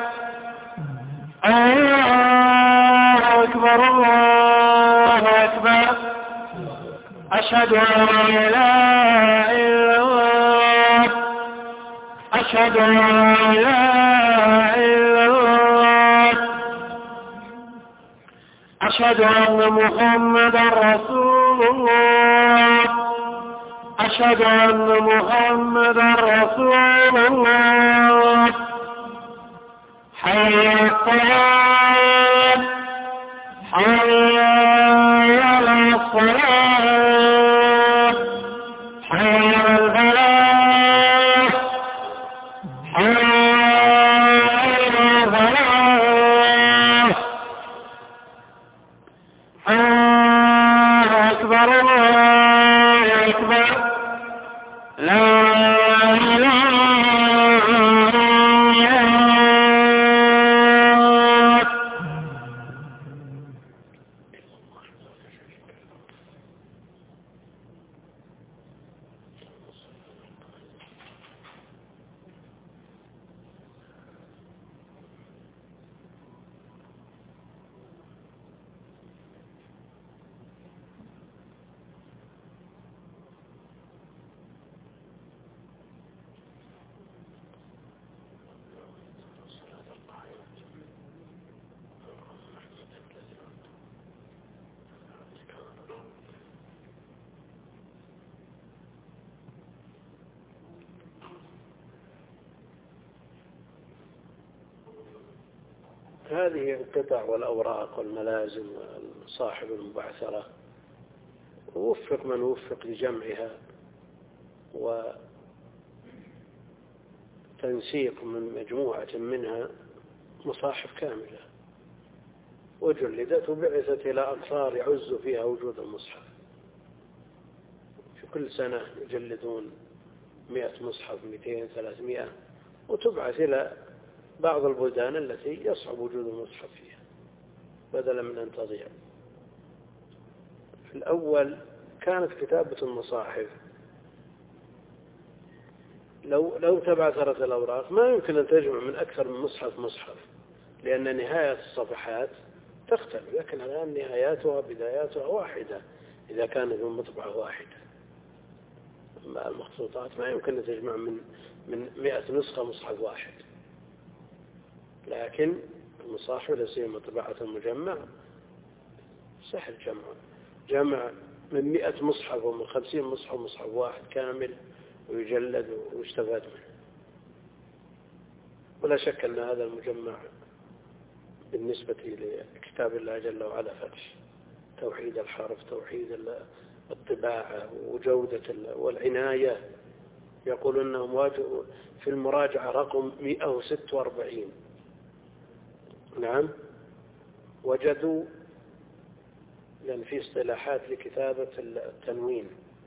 الله أكبر الله أكبر أشهد أن لا إله إلا الله أشهد أن لا إله إلا الله أشهد أن محمدا رسول الله أشهد أن محمدا رسول الله حي على الصلاة حي على الصلاة حي على الفلاح حي على الفلاح. الله أكبر الله أكبر لا إله إلا الله.
هذه القطع والأوراق والملازم والصاحب المبعثرة ووفق من وفق لجمعها وتنسيق من مجموعة منها مصاحف كاملة، وجلدت وبعثت إلى أقطار يعز فيها وجود المصحف. في كل سنة يجلدون مئة مصحف، مئتين، ثلاثمائة، وتبعث إلى بعض البلدان التي يصعب وجود المصحف فيها بدلا من أن تضيع. في الأول كانت كتابة المصاحف لو لو تبعثرت الأوراق ما يمكن أن تجمع من أكثر من مصحف مصحف، لأن نهاية الصفحات تختلف، لكن الآن نهاياتها بداياتها واحدة إذا كانت من مطبعة واحدة. أما المخطوطات ما يمكن أن تجمع من من مئة نسخة مصحف واحد، لكن المصاحف لا سيما طباعة المجمع سهل جمع جمع من مئة مصحف ومن خمسين مصحف مصحف واحد كامل ويجلد ويستفاد منه. ولا شك أن هذا المجمع بالنسبة لكتاب الله جل وعلا فتح، توحيد الحرف، توحيد الطباعة وجودة والعناية. يقول أنهم واجهوا في المراجعة رقم مئة وستة وأربعين، نعم، وجدوا، لأن في اصطلاحات لكتابة التنوين،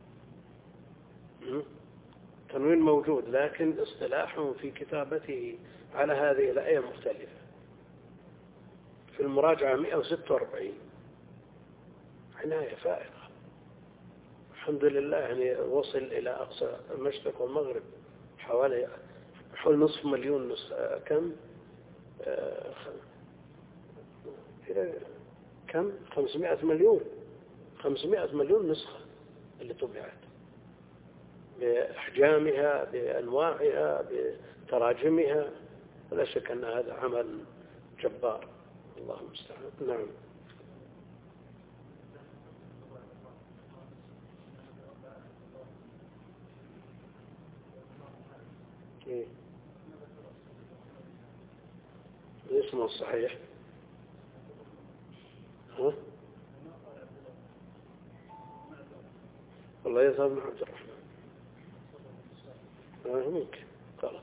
التنوين موجود، لكن اصطلاحهم في كتابته على هذه الآية مختلفة. في المراجعة مئة وستة وأربعين، عناية فائقة الحمد لله. يعني وصل إلى أقصى المشرق والمغرب، حوالي حول نصف مليون نسخة. كم آه كم خمسمائة مليون خمسمائة مليون نسخة اللي طبعت بأحجامها بأنواعها بتراجمها. ولا شك أن هذا عمل جبار، الله المستعان. نعم. إيه؟ اسمه الصحيح ها؟ والله يذهب بن عبد الرحمن آه ممكن غلط.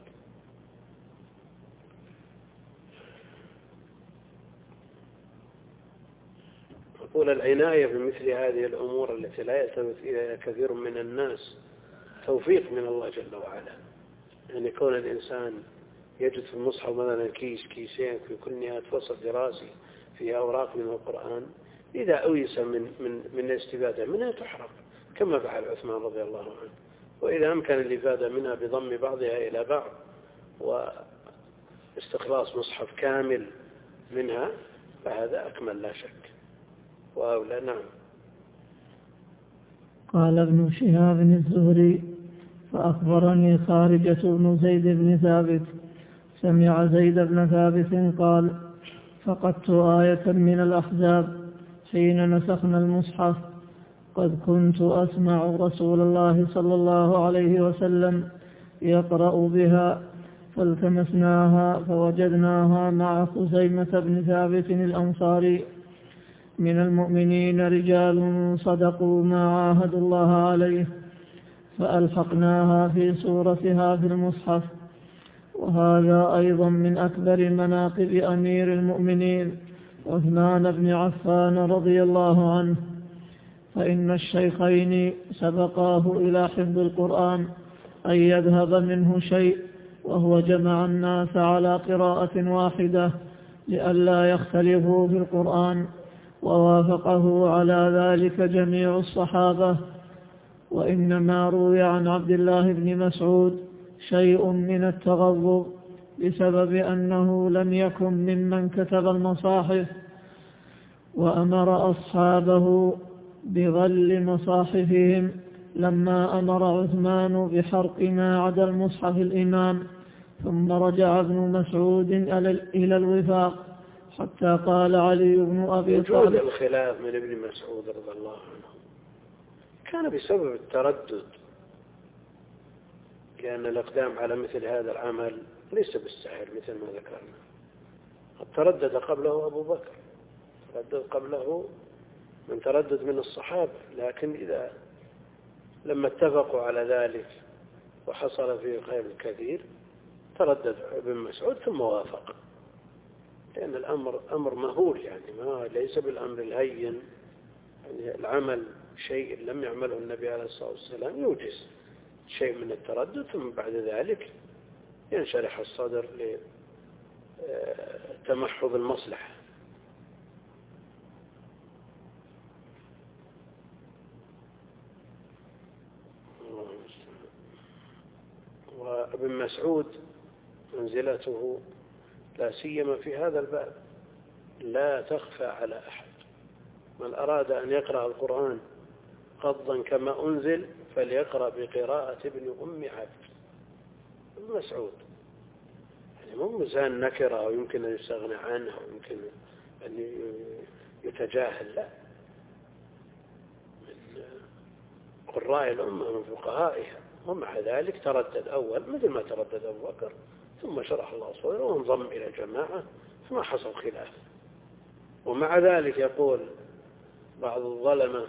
أقول العناية بمثل هذه الأمور التي لا يلتفت إليها كثير من الناس توفيق من الله جل وعلا. يعني كون الإنسان يجد في المصحف مثلا كيس كيسين في كل نهاية فصل دراسي فيها أوراق من القرآن، إذا أويس من من من الاستفادة منها تحرق كما فعل عثمان رضي الله عنه. وإذا أمكن الإفادة منها بضم بعضها إلى بعض واستخلاص مصحف كامل منها فهذا أكمل لا شك وأولى. نعم.
قال ابن شهاب الزهري: فأخبرني خارجة بن زيد بن ثابت سمع زيد بن ثابت قال: فقدت آية من الأحزاب حين نسخنا المصحف، قد كنت أسمع رسول الله صلى الله عليه وسلم يقرأ بها، فالتمسناها فوجدناها مع خزيمة بن ثابت الأنصاري: من المؤمنين رجال صدقوا ما عاهدوا الله عليه، فألحقناها في صورتها في المصحف. وهذا أيضا من أكبر مناقب أمير المؤمنين عثمان بن عفان رضي الله عنه، فإن الشيخين سبقاه إلى حفظ القرآن أن يذهب منه شيء، وهو جمع الناس على قراءة واحدة لئلا يختلفوا في القرآن، ووافقه على ذلك جميع الصحابة. وإنما روي عن عبد الله بن مسعود شيء من التغضب بسبب أنه لم يكن ممن كتب المصاحف، وأمر أصحابه بغل مصاحفهم لما أمر عثمان بحرق ما عدا المصحف الإمام. ثم رجع ابن مسعود إلى الوفاق حتى قال علي بن أبي طالب:
وجود الخلاف من ابن مسعود رضي الله عنه كان بسبب التردد، لأن الأقدام على مثل هذا العمل ليس بالسهل مثل ما ذكرنا. تردد قبله أبو بكر، تردد قبله من تردد من الصحابة، لكن إذا لما اتفقوا على ذلك وحصل فيه خير كثير تردد ابن مسعود ثم وافق، لأن الأمر أمر مهول، يعني ما ليس بالأمر الهين. يعني العمل شيء لم يعمله النبي عليه الصلاة والسلام يوجز شيء من التردد، ثم بعد ذلك ينشرح الصدر لتمحض المصلحة. وابن مسعود منزلته لا سيما في هذا الباب لا تخفى على أحد. من أراد أن يقرأ القرآن قضا كما أنزل فليقرأ بقراءة ابن أم عبد، ابن مسعود، يعني مو مزان نكرة ويمكن أن يستغنى عنها ويمكن أن يتجاهل، لا، من قراء الأمة من فقهائها، ومع ذلك تردد أول مثل ما تردد أبو بكر، ثم شرح الله صدره وانضم إلى الجماعة فما حصل خلاف. ومع ذلك يقول بعض الظلمة: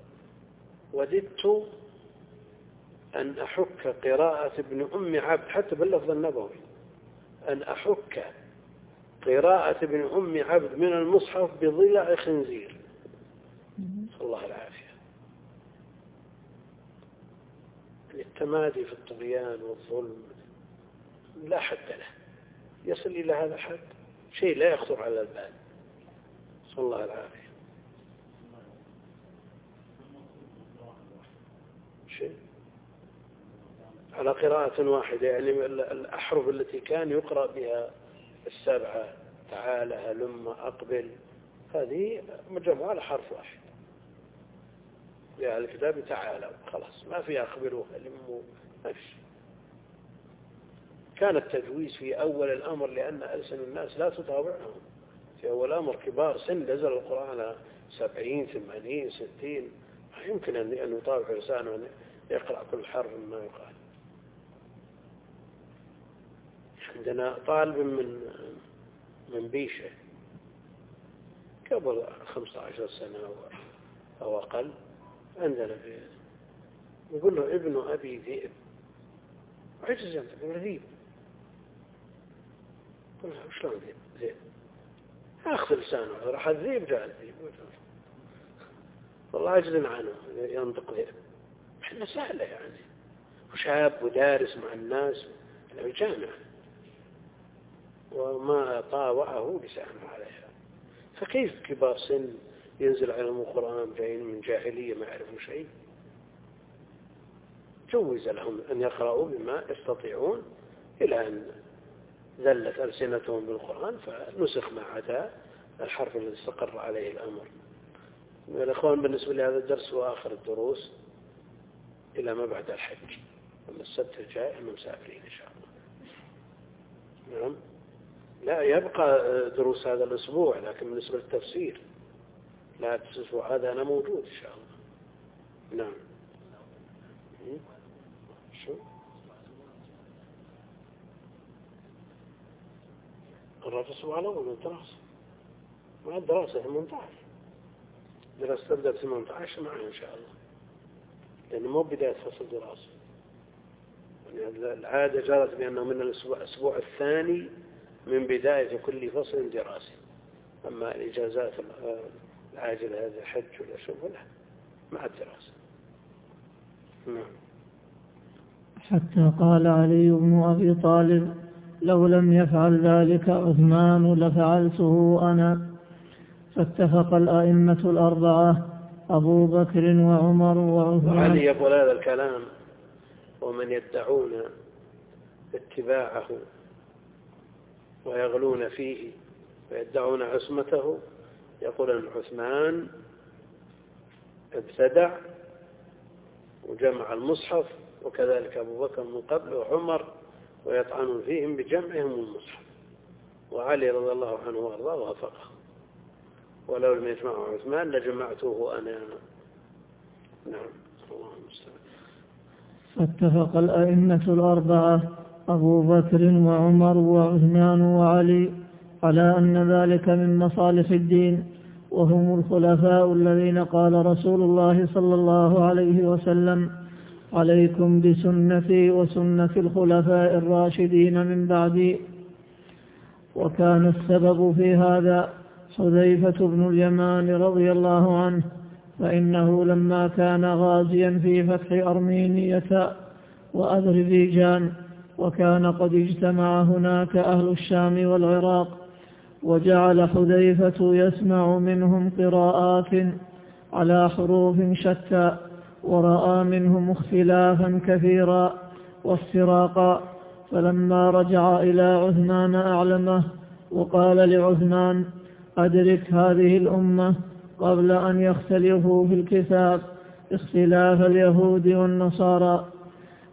وددت أن أحك قراءة ابن أم عبد، حتى باللفظ النبوي، أن أحك قراءة ابن أم عبد من المصحف بضلع خنزير، صلى الله العافية. التمادي في الطغيان والظلم لا حد له، يصل إلى هذا الحد شيء لا يخطر على البال، صلى الله العافية. شيء على قراءة واحدة، يعني الأحرف التي كان يقرأ بها السبعة، تعالى، هلم، أقبل، هذه مجموعة على حرف واحد. يعني الكتاب تعالى خلاص، ما في أقبله، هلموا، ما في. كان التجويز في أول الأمر لأن ألسن الناس لا تطاوعهم، في أول الأمر كبار سن نزل القرآن على سبعين ثمانين ستين، ما يمكن أن يطاوع لسانه أن يقرأ كل حرف ما يقال. عندنا طالب من من بيشة قبل خمسة عشر سنة أو أقل، عندنا في يقول له: ابن أبي ذئب. عجز أنت يقول ذئب. قل له: شلون ذئب؟ ذئب أخذ لسانه، راح الذئب جاء الذئب، والله عجز عنه ينطق ذئب. احنا سهلة يعني، وشاب ودارس مع الناس في الجامعة وما طاوعه لسانه عليها، فكيف كبار سن ينزل عليهم القرآن جايين من جاهلية ما يعرفون شيء؟ جوز لهم أن يقرأوا بما يستطيعون إلى أن ذلت ألسنتهم بالقرآن فنسخ ما عدا الحرف الذي استقر عليه الأمر. الأخوان بالنسبة لهذا الدرس هو آخر الدروس إلى ما بعد الحج، أما السبت الجاي احنا مسافرين إن شاء الله. نعم، لا يبقى دروس هذا الأسبوع، لكن بالنسبة للتفسير لا، الأسبوع هذا أنا موجود إن شاء الله. نعم. شو قرأت الأسبوع الأول من الدراسة، مع الدراسة ثمانية عشر، دراسة تبدأ ثمانية عشر معنا إن شاء الله، لأنه مو بداية فصل دراسة. يعني العادة جرت بأنه من الأسبوع الثاني من بداية كل فصل دراسي، أما الإجازات العاجلة هذا حج ولا شو ولا مع الدراسة. نعم.
حتى قال علي بن أبي طالب: لو لم يفعل ذلك عثمان لفعلته أنا. فاتفق الأئمة الأربعة أبو بكر وعمر وعثمان.
وعلي يقول هذا الكلام ومن يدعون اتباعه ويغلون فيه ويدعون عصمته يقول أن عثمان ابتدع وجمع المصحف، وكذلك أبو بكر من قبل وعمر، ويطعنون فيهم بجمعهم المصحف، وعلي رضي الله عنه وارضاه وافقه، ولو لم يجمعه عثمان لجمعته أنا. نعم. اللهم استعان.
فاتفق الأئمة الأربعة أبو بكر وعمر وعثمان وعلي على أن ذلك من مصالح الدين، وهم الخلفاء الذين قال رسول الله صلى الله عليه وسلم: عليكم بسنتي وسنة الخلفاء الراشدين من بعدي. وكان السبب في هذا حذيفة بن اليمان رضي الله عنه، فإنه لما كان غازيا في فتح أرمينية وأذربيجان، وكان قد اجتمع هناك أهل الشام والعراق، وجعل حذيفة يسمع منهم قراءات على حروف شتى، ورأى منهم اختلافا كثيرا وافتراقا، فلما رجع إلى عثمان أعلمه وقال لعثمان: أدرك هذه الأمة قبل أن يختلفوا في الكتاب اختلاف اليهود والنصارى،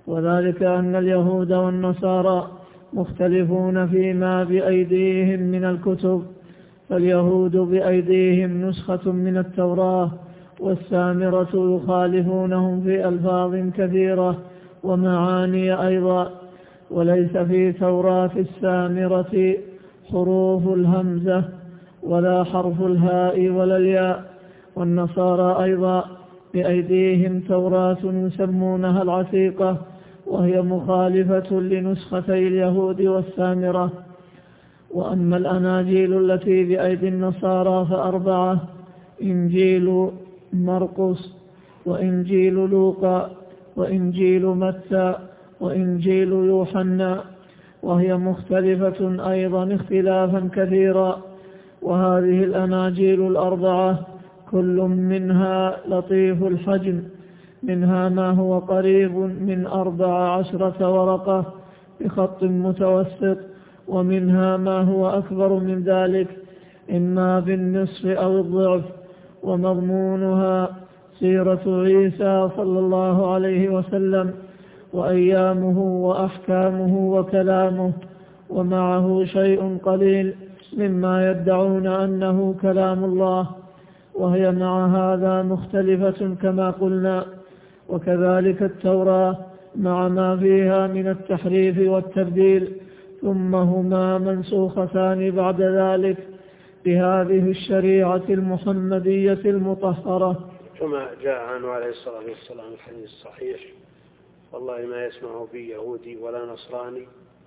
وذلك أن اليهود والنصارى مختلفون فيما بأيديهم من الكتب، فاليهود بأيديهم نسخة من التوراة، والسامرة يخالفونهم في ألفاظ كثيرة ومعاني أيضا، وليس في توراة السامرة حروف الهمزة ولا حرف الهاء ولا الياء. والنصارى أيضا بأيديهم توراة يسمونها العتيقة، وهي مخالفة لنسختي اليهود والسامرة. وأما الأناجيل التي بأيدي النصارى فأربعة: إنجيل مرقس، وإنجيل لوقا، وإنجيل متى، وإنجيل يوحنا، وهي مختلفة أيضا اختلافا كثيرا. وهذه الأناجيل الأربعة كل منها لطيف الحجم، منها ما هو قريب من أربع عشرة ورقة بخط متوسط، ومنها ما هو أكبر من ذلك إما بالنصف أو الضعف. ومضمونها سيرة عيسى صلى الله عليه وسلم وأيامه وأحكامه وكلامه، ومعه شيء قليل مما يدعون أنه كلام الله، وهي مع هذا مختلفة كما قلنا. وكذلك التوراة مع ما فيها من التحريف والتبديل، ثم هما منسوختان بعد ذلك بهذه الشريعة المحمدية المطهرة،
كما جاء عنه عليه الصلاة والسلام الحديث الصحيح: والله ما يسمع بي يهودي ولا نصراني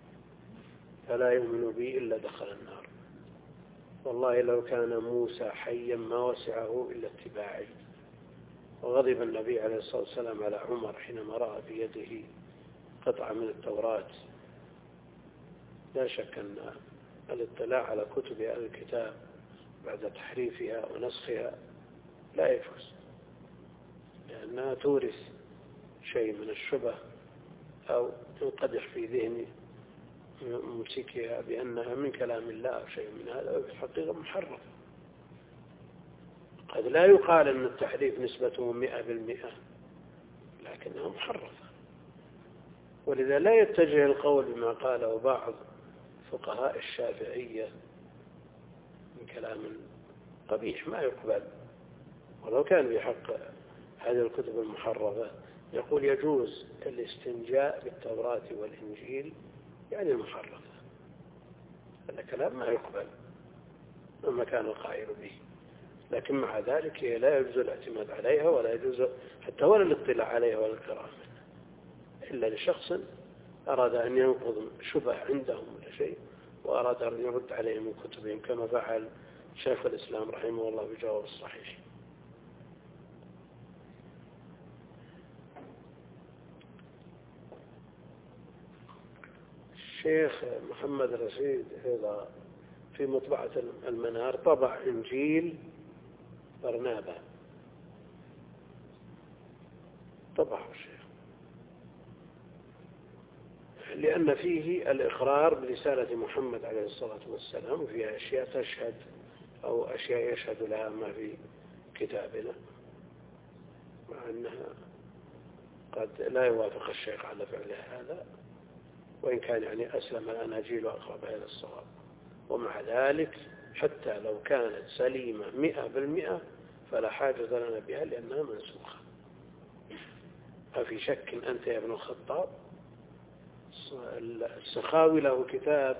فلا يؤمن بي إلا دخل النار، والله لو كان موسى حيا ما وسعه إلا اتباعي. وغضب النبي عليه الصلاة والسلام على عمر حينما رأى في يده قطعة من التوراة. لا شك أن الاطلاع على كتب أهل الكتاب بعد تحريفها ونسخها لا يجوز، لأنها تورث شيء من الشبه أو تنقدح في ذهن ممسكها بأنها من كلام الله أو شيء من هذا، وفي الحقيقة محرف. قد لا يقال أن التحريف نسبته مئة بالمئة، لكنها محرفة. ولذا لا يتجه القول بما قاله بعض فقهاء الشافعية من كلام قبيح ما يقبل، ولو كان بحق هذه الكتب المحرفة. يقول يجوز الاستنجاء بالتوراة والإنجيل يعني المحرفة، هذا كلام ما يقبل مما كان القائل به. لكن مع ذلك هي لا يجوز الاعتماد عليها، ولا يجوز حتى ولا الاطلاع عليها ولا القراءة منها، إلا لشخص أراد أن ينقض شبه عندهم ولا شيء، وأراد أن يرد عليهم من كتبهم، كما فعل شيخ الإسلام رحمه الله بجواب الصحيح. الشيخ محمد رشيد هذا في مطبعة المنار طبع إنجيل برنابا، طبعه الشيخ، لأن فيه الإقرار برسالة محمد عليه الصلاة والسلام، وفيها أشياء تشهد أو أشياء يشهد لها ما في كتابنا، مع أنها قد لا يوافق الشيخ على فعل هذا، وإن كان يعني أسلم الأناجيل وأقرب إلى الصواب. ومع ذلك حتى لو كانت سليمة مئة بالمئة فلا حاجة لنا بها لأنها منسوخة. أفي شك أنت يا ابن الخطاب؟ السخاوي له كتاب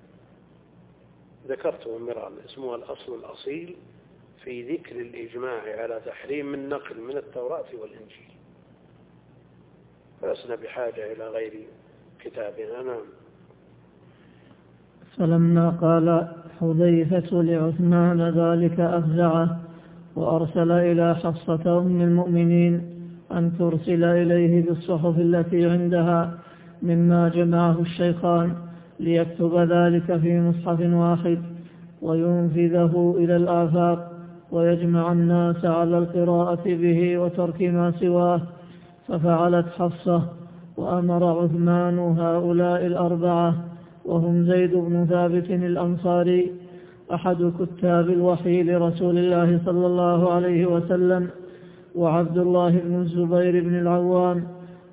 ذكرته مرارا اسمه الأصل الأصيل في ذكر الإجماع على تحريم النقل من التوراة والإنجيل، فلسنا بحاجة إلى غير كتابنا. نعم.
فلما قال حذيفة لعثمان ذلك أفزعه، وأرسل إلى حفصة أم المؤمنين أن ترسل إليه بالصحف التي عندها مما جمعه الشيخان ليكتب ذلك في مصحف واحد وينفذه إلى الآفاق ويجمع الناس على القراءة به وترك ما سواه. ففعلت حفصة، وأمر عثمان هؤلاء الأربعة، وهم زيد بن ثابت الأنصاري أحد كتاب الوحي لرسول الله صلى الله عليه وسلم، وعبد الله بن الزبير بن العوام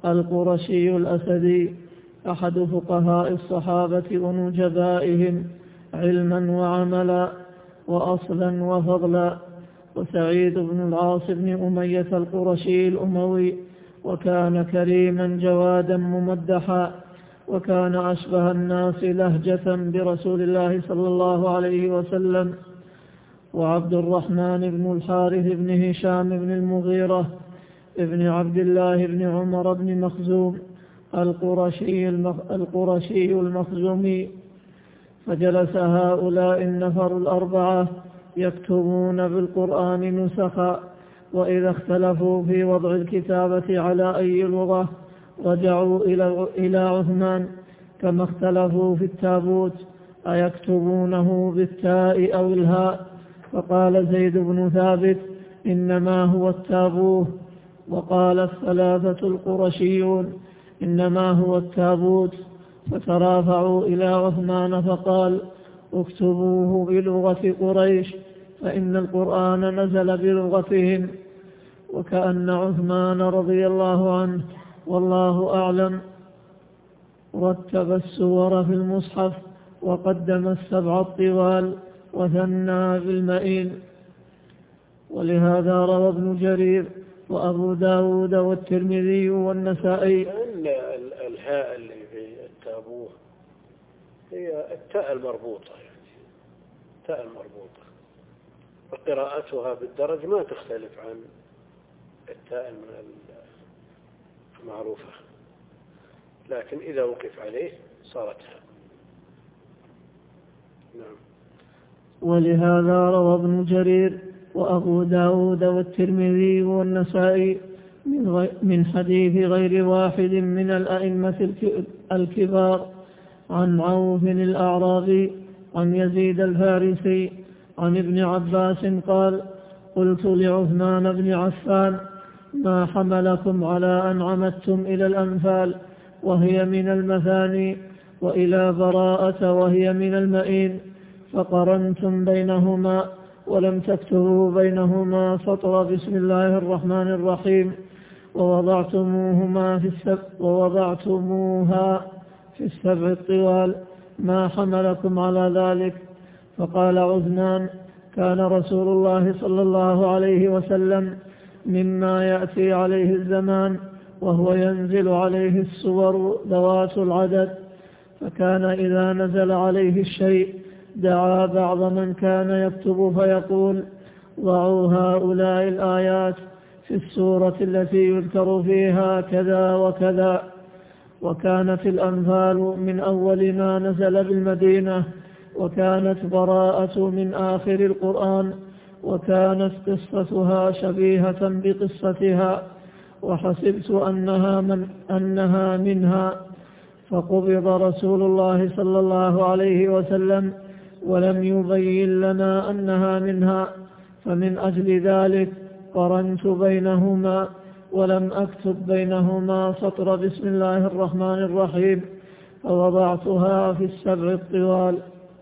القرشي الأسدي، أحد فقهاء الصحابة ونجبائهم علما وعملا وأصلا وفضلا. وسعيد بن العاص بن أمية القرشي الأموي، وكان كريما جوادا ممدحا، وكان أشبه الناس لهجة برسول الله صلى الله عليه وسلم. وعبد الرحمن بن الحارث بن هشام بن المغيرة ابن عبد الله بن عمر بن مخزوم القرشي, القرشي المخزومي. فجلس هؤلاء النفر الأربعة يكتبون بالقرآن نسخا، وإذا اختلفوا في وضع الكتابة على أي لغة رجعوا إلى عثمان، كما اختلفوا في التابوت أيكتبونه بالتاء أو الهاء، فقال زيد بن ثابت إنما هو التابوت، وقال الثلاثة القرشيون إنما هو التابوت، فترافعوا إلى عثمان فقال اكتبوه بلغة قريش فإن القرآن نزل بلغتهم. وكأن عثمان رضي الله عنه والله أعلم رتب السور في المصحف وقدم السبع الطوال وثنى بالمئين. ولهذا روى ابن جرير وأبو داود والترمذي والنسائي.
لأن الهاء اللي في التابوه هي التاء المربوطة، يعني التاء المربوطة، وقراءتها بالدرج ما تختلف عن التاء المعروفة، لكن إذا وقف عليه صارت هاء. نعم.
ولهذا روى ابن جرير وأبو داود والترمذي والنسائي من حديث غير واحد من الأئمة الكبار عن عوف الأعرابي عن يزيد الفارسي عن ابن عباس قال قلت لعثمان بن عفان ما حملكم على أن عمدتم إلى الأنفال وهي من المثاني وإلى براءة وهي من المئين، فقرنتم بينهما ولم تكتبوا بينهما سطر بسم الله الرحمن الرحيم ووضعتموهما في السبع ووضعتموها في السبع الطوال، ما حملكم على ذلك؟ فقال عثمان كان رسول الله صلى الله عليه وسلم مما يأتي عليه الزمان وهو ينزل عليه السور ذوات العدد، فكان إذا نزل عليه الشيء دعا بعض من كان يكتب فيقول ضعوا هؤلاء الآيات في السورة التي يذكر فيها كذا وكذا. وكانت الأنفال من أول ما نزل بالمدينة، وكانت براءة من آخر القرآن، وكانت قصتها شبيهة بقصتها، وحسبت أنها, من أنها منها، فقبض رسول الله صلى الله عليه وسلم ولم يبين لنا أنها منها، فمن أجل ذلك قرنت بينهما ولم أكتب بينهما سطر بسم الله الرحمن الرحيم، فوضعتها في السبع الطوال.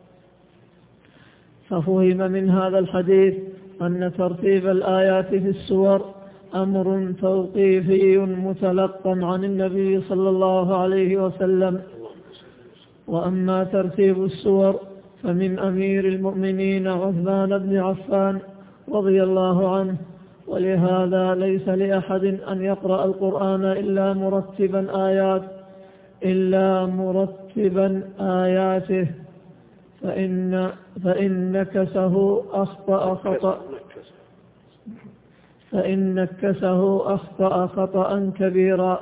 ففهم من هذا الحديث أن ترتيب الآيات في السور أمر توقيفي متلقى عن النبي صلى الله عليه وسلم. وأما ترتيب السور فمن أمير المؤمنين عثمان بن عفان رضي الله عنه، ولهذا ليس لأحد أن يقرأ القرآن إلا مرتبا آيات إلا مرتبا آياته، فإن فإن نكسه أخطأ خطأ فإن نكسه أخطأ خطأ كبيرا.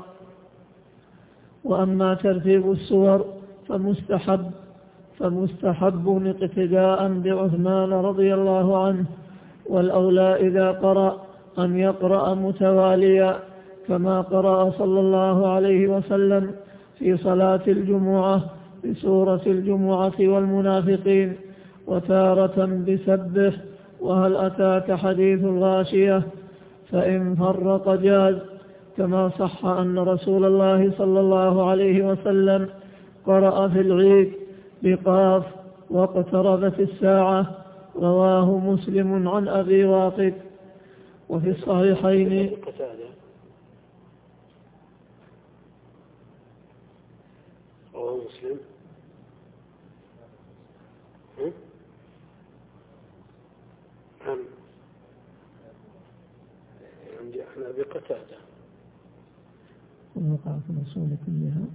وأما ترتيب السور فمستحب فمستحب اقتداء بعثمان رضي الله عنه، والأولى إذا قرأ أن يقرأ متواليا كما قرأ صلى الله عليه وسلم في صلاة الجمعة بسورة الجمعة والمنافقين، وتارة بسبح وهل أتاك حديث الغاشية، فإن فرق جاز، كما صح أن رسول الله صلى الله عليه وسلم قرأ في العيد بقاف واقتربت الساعة، رواه مسلم عن أبي واقد. وفي الصحيحين
رواه مسلم. عن عندي عن أبي قتادة.
وقع في الأصول كلها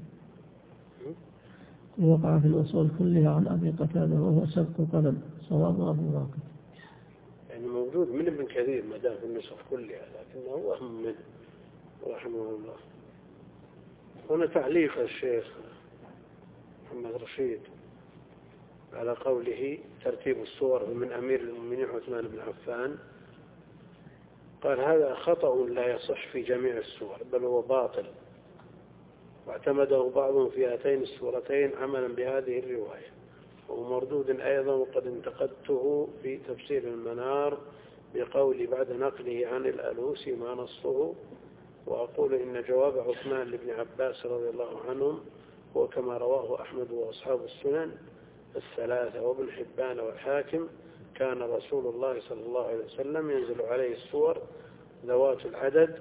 وقع في الأصول كلها عن أبي قتادة وهو سبق قلم صواب أبو راقد.
يعني موجود من ابن كثير ما دام في النسخ كلها، لكنه هو أهم منه رحمه الله. هنا تعليق الشيخ محمد رشيد على قوله ترتيب السور من أمير المؤمنين عثمان بن عفان، قال هذا خطأ لا يصح في جميع السور بل هو باطل، واعتمده بعضهم في هاتين السورتين عملا بهذه الرواية، ومردود أيضا وقد انتقدته في تفسير المنار بقول بعد نقله عن الألوسي ما نصه، وأقول إن جواب عثمان لابن عباس رضي الله عنهم هو كما رواه أحمد وأصحاب السنن الثلاثة وابن حبان والحاكم، كان رسول الله صلى الله عليه وسلم ينزل عليه السور ذوات العدد،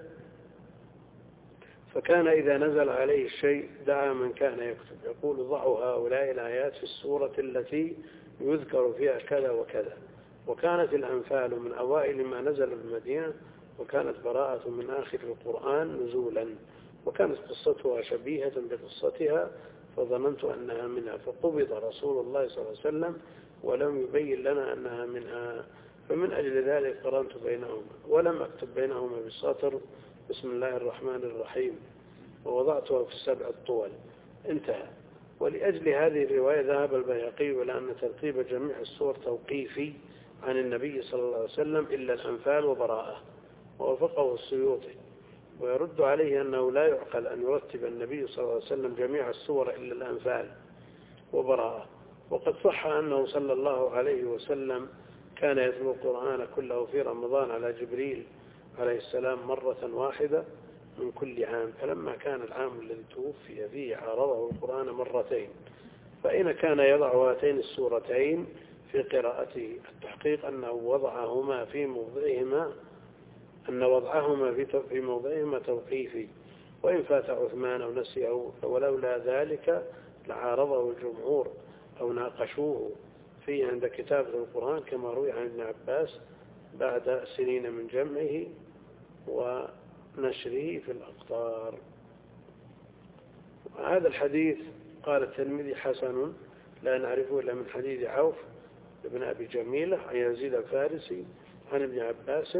فكان إذا نزل عليه الشيء دعا من كان يكتب يقول ضعوا هؤلاء الآيات في السورة التي يذكر فيها كذا وكذا. وكانت الأنفال من أوائل ما نزل بالمدينة، وكانت براءة من آخر القرآن نزولا، وكانت قصتها شبيهة بقصتها فظننت أنها منها، فقبض رسول الله صلى الله عليه وسلم ولم يبين لنا أنها منها، فمن أجل ذلك قرنت بينهما ولم أكتب بينهما بالسطر بسم الله الرحمن الرحيم، ووضعتها في السبع الطول. انتهى. ولأجل هذه الرواية ذهب البيهقي إلى أن ترتيب جميع السور توقيفي عن النبي صلى الله عليه وسلم إلا الأنفال وبراءة، ووافقه السيوطي، ويرد عليه أنه لا يعقل أن يرتب النبي صلى الله عليه وسلم جميع السور إلا الأنفال وبراءة، وقد صح أنه صلى الله عليه وسلم كان يتلو القرآن كله في رمضان على جبريل عليه السلام مرة واحدة من كل عام، فلما كان العام الذي توفي فيه عارضه القرآن مرتين، فإن كان يضع هاتين السورتين في قراءته. التحقيق أنه وضعهما في موضعهما أن وضعهما في موضعهما توقيفي، وإن فات عثمان أو نسيه ولولا ذلك لعارضه الجمهور أو ناقشوه فيه عند كتابة القرآن كما روي عن ابن عباس بعد سنين من جمعه ونشره في الأقطار. هذا الحديث قال الترمذي حسن لا نعرفه إلا من حديث عوف بن أبي جميلة عن يزيد الفارسي عن ابن عباس،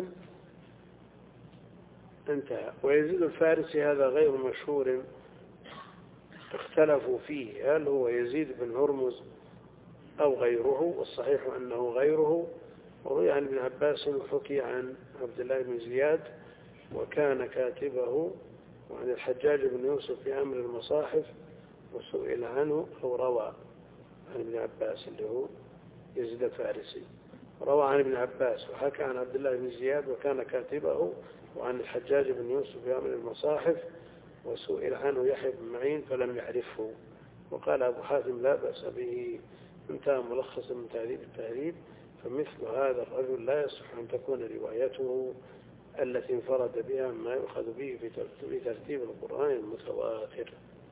انتهى. ويزيد الفارسي هذا غير مشهور اختلفوا فيه هل هو يزيد بن هرمز أو غيره، والصحيح أنه غيره. وروي عن ابن عباس وحكي عن عبد الله بن زياد وكان كاتبه، وعن الحجاج بن يوسف في أمر المصاحف وسئل عنه أو روى عن ابن عباس اللي هو يزيد الفارسي، روى عن ابن عباس وحكى عن عبد الله بن زياد وكان كاتبه، وعن الحجاج بن يوسف في أمر المصاحف وسئل عنه يحيى بن معين فلم يعرفه، وقال أبو حاتم لا بأس به. انتهى ملخصا من تهذيب التهذيب. فمثل هذا الرجل لا يصح أن تكون روايته التي انفرد بها ما يؤخذ به في ترتيب القرآن المتواتر.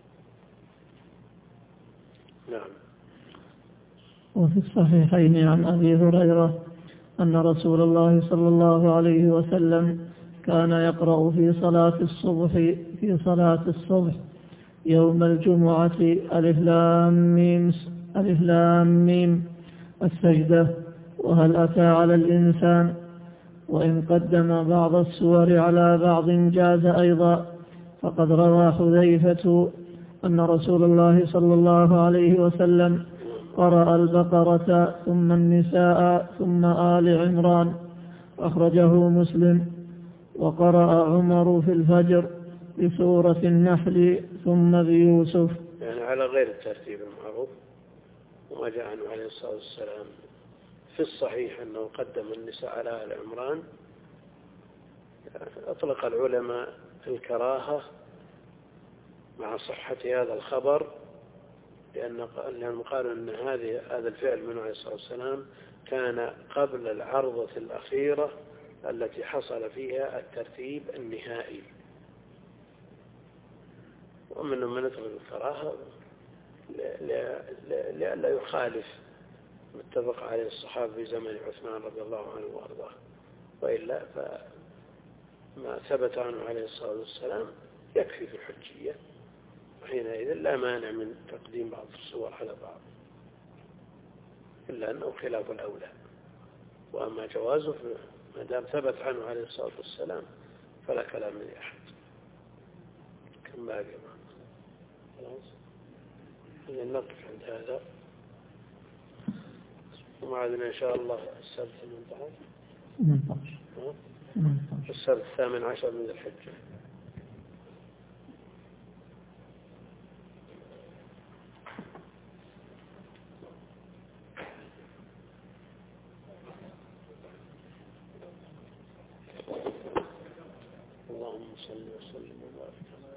نعم.
وفي الصحيحين عن أبي هريرة أن رسول الله صلى الله عليه وسلم كان يقرأ في صلاة الصبح في صلاة الصبح يوم الجمعة ألف لام ميم ألف لام ميم السجدة وهل أتى على الإنسان، وإن قدم بعض السور على بعض جاز أيضا، فقد روى حذيفة أن رسول الله صلى الله عليه وسلم قرأ البقرة ثم النساء ثم آل عمران، أخرجه مسلم. وقرأ عمر في الفجر بسورة النحل ثم بيوسف،
يعني على غير الترتيب المعروف. وما جاء عنه عليه الصلاة والسلام في الصحيح أنه قدم النساء على آل عمران. أطلق العلماء الكراهة مع صحة هذا الخبر، لأنهم قالوا أن هذه هذا الفعل من عليه الصلاة والسلام كان قبل العرضة الأخيرة التي حصل فيها الترتيب النهائي. ومنهم من يطلق الكراهة لئلا يخالف متفق عليه الصحابة في زمن عثمان رضي الله عنه وأرضاه، وإلا فما ثبت عنه عليه الصلاة والسلام يكفي في الحجية، وحينئذ لا مانع من تقديم بعض الصور على بعض، إلا أنه خلاف الأولى. وأما جوازه ما دام ثبت عنه عليه الصلاة والسلام فلا كلام لأحد. كم باقي معنا؟ خلاص نقف عند هذا، ومعنا إن شاء الله السبت ثمانية عشر السبت الثامن عشر من الحجة. اللهم صل وسلم وبارك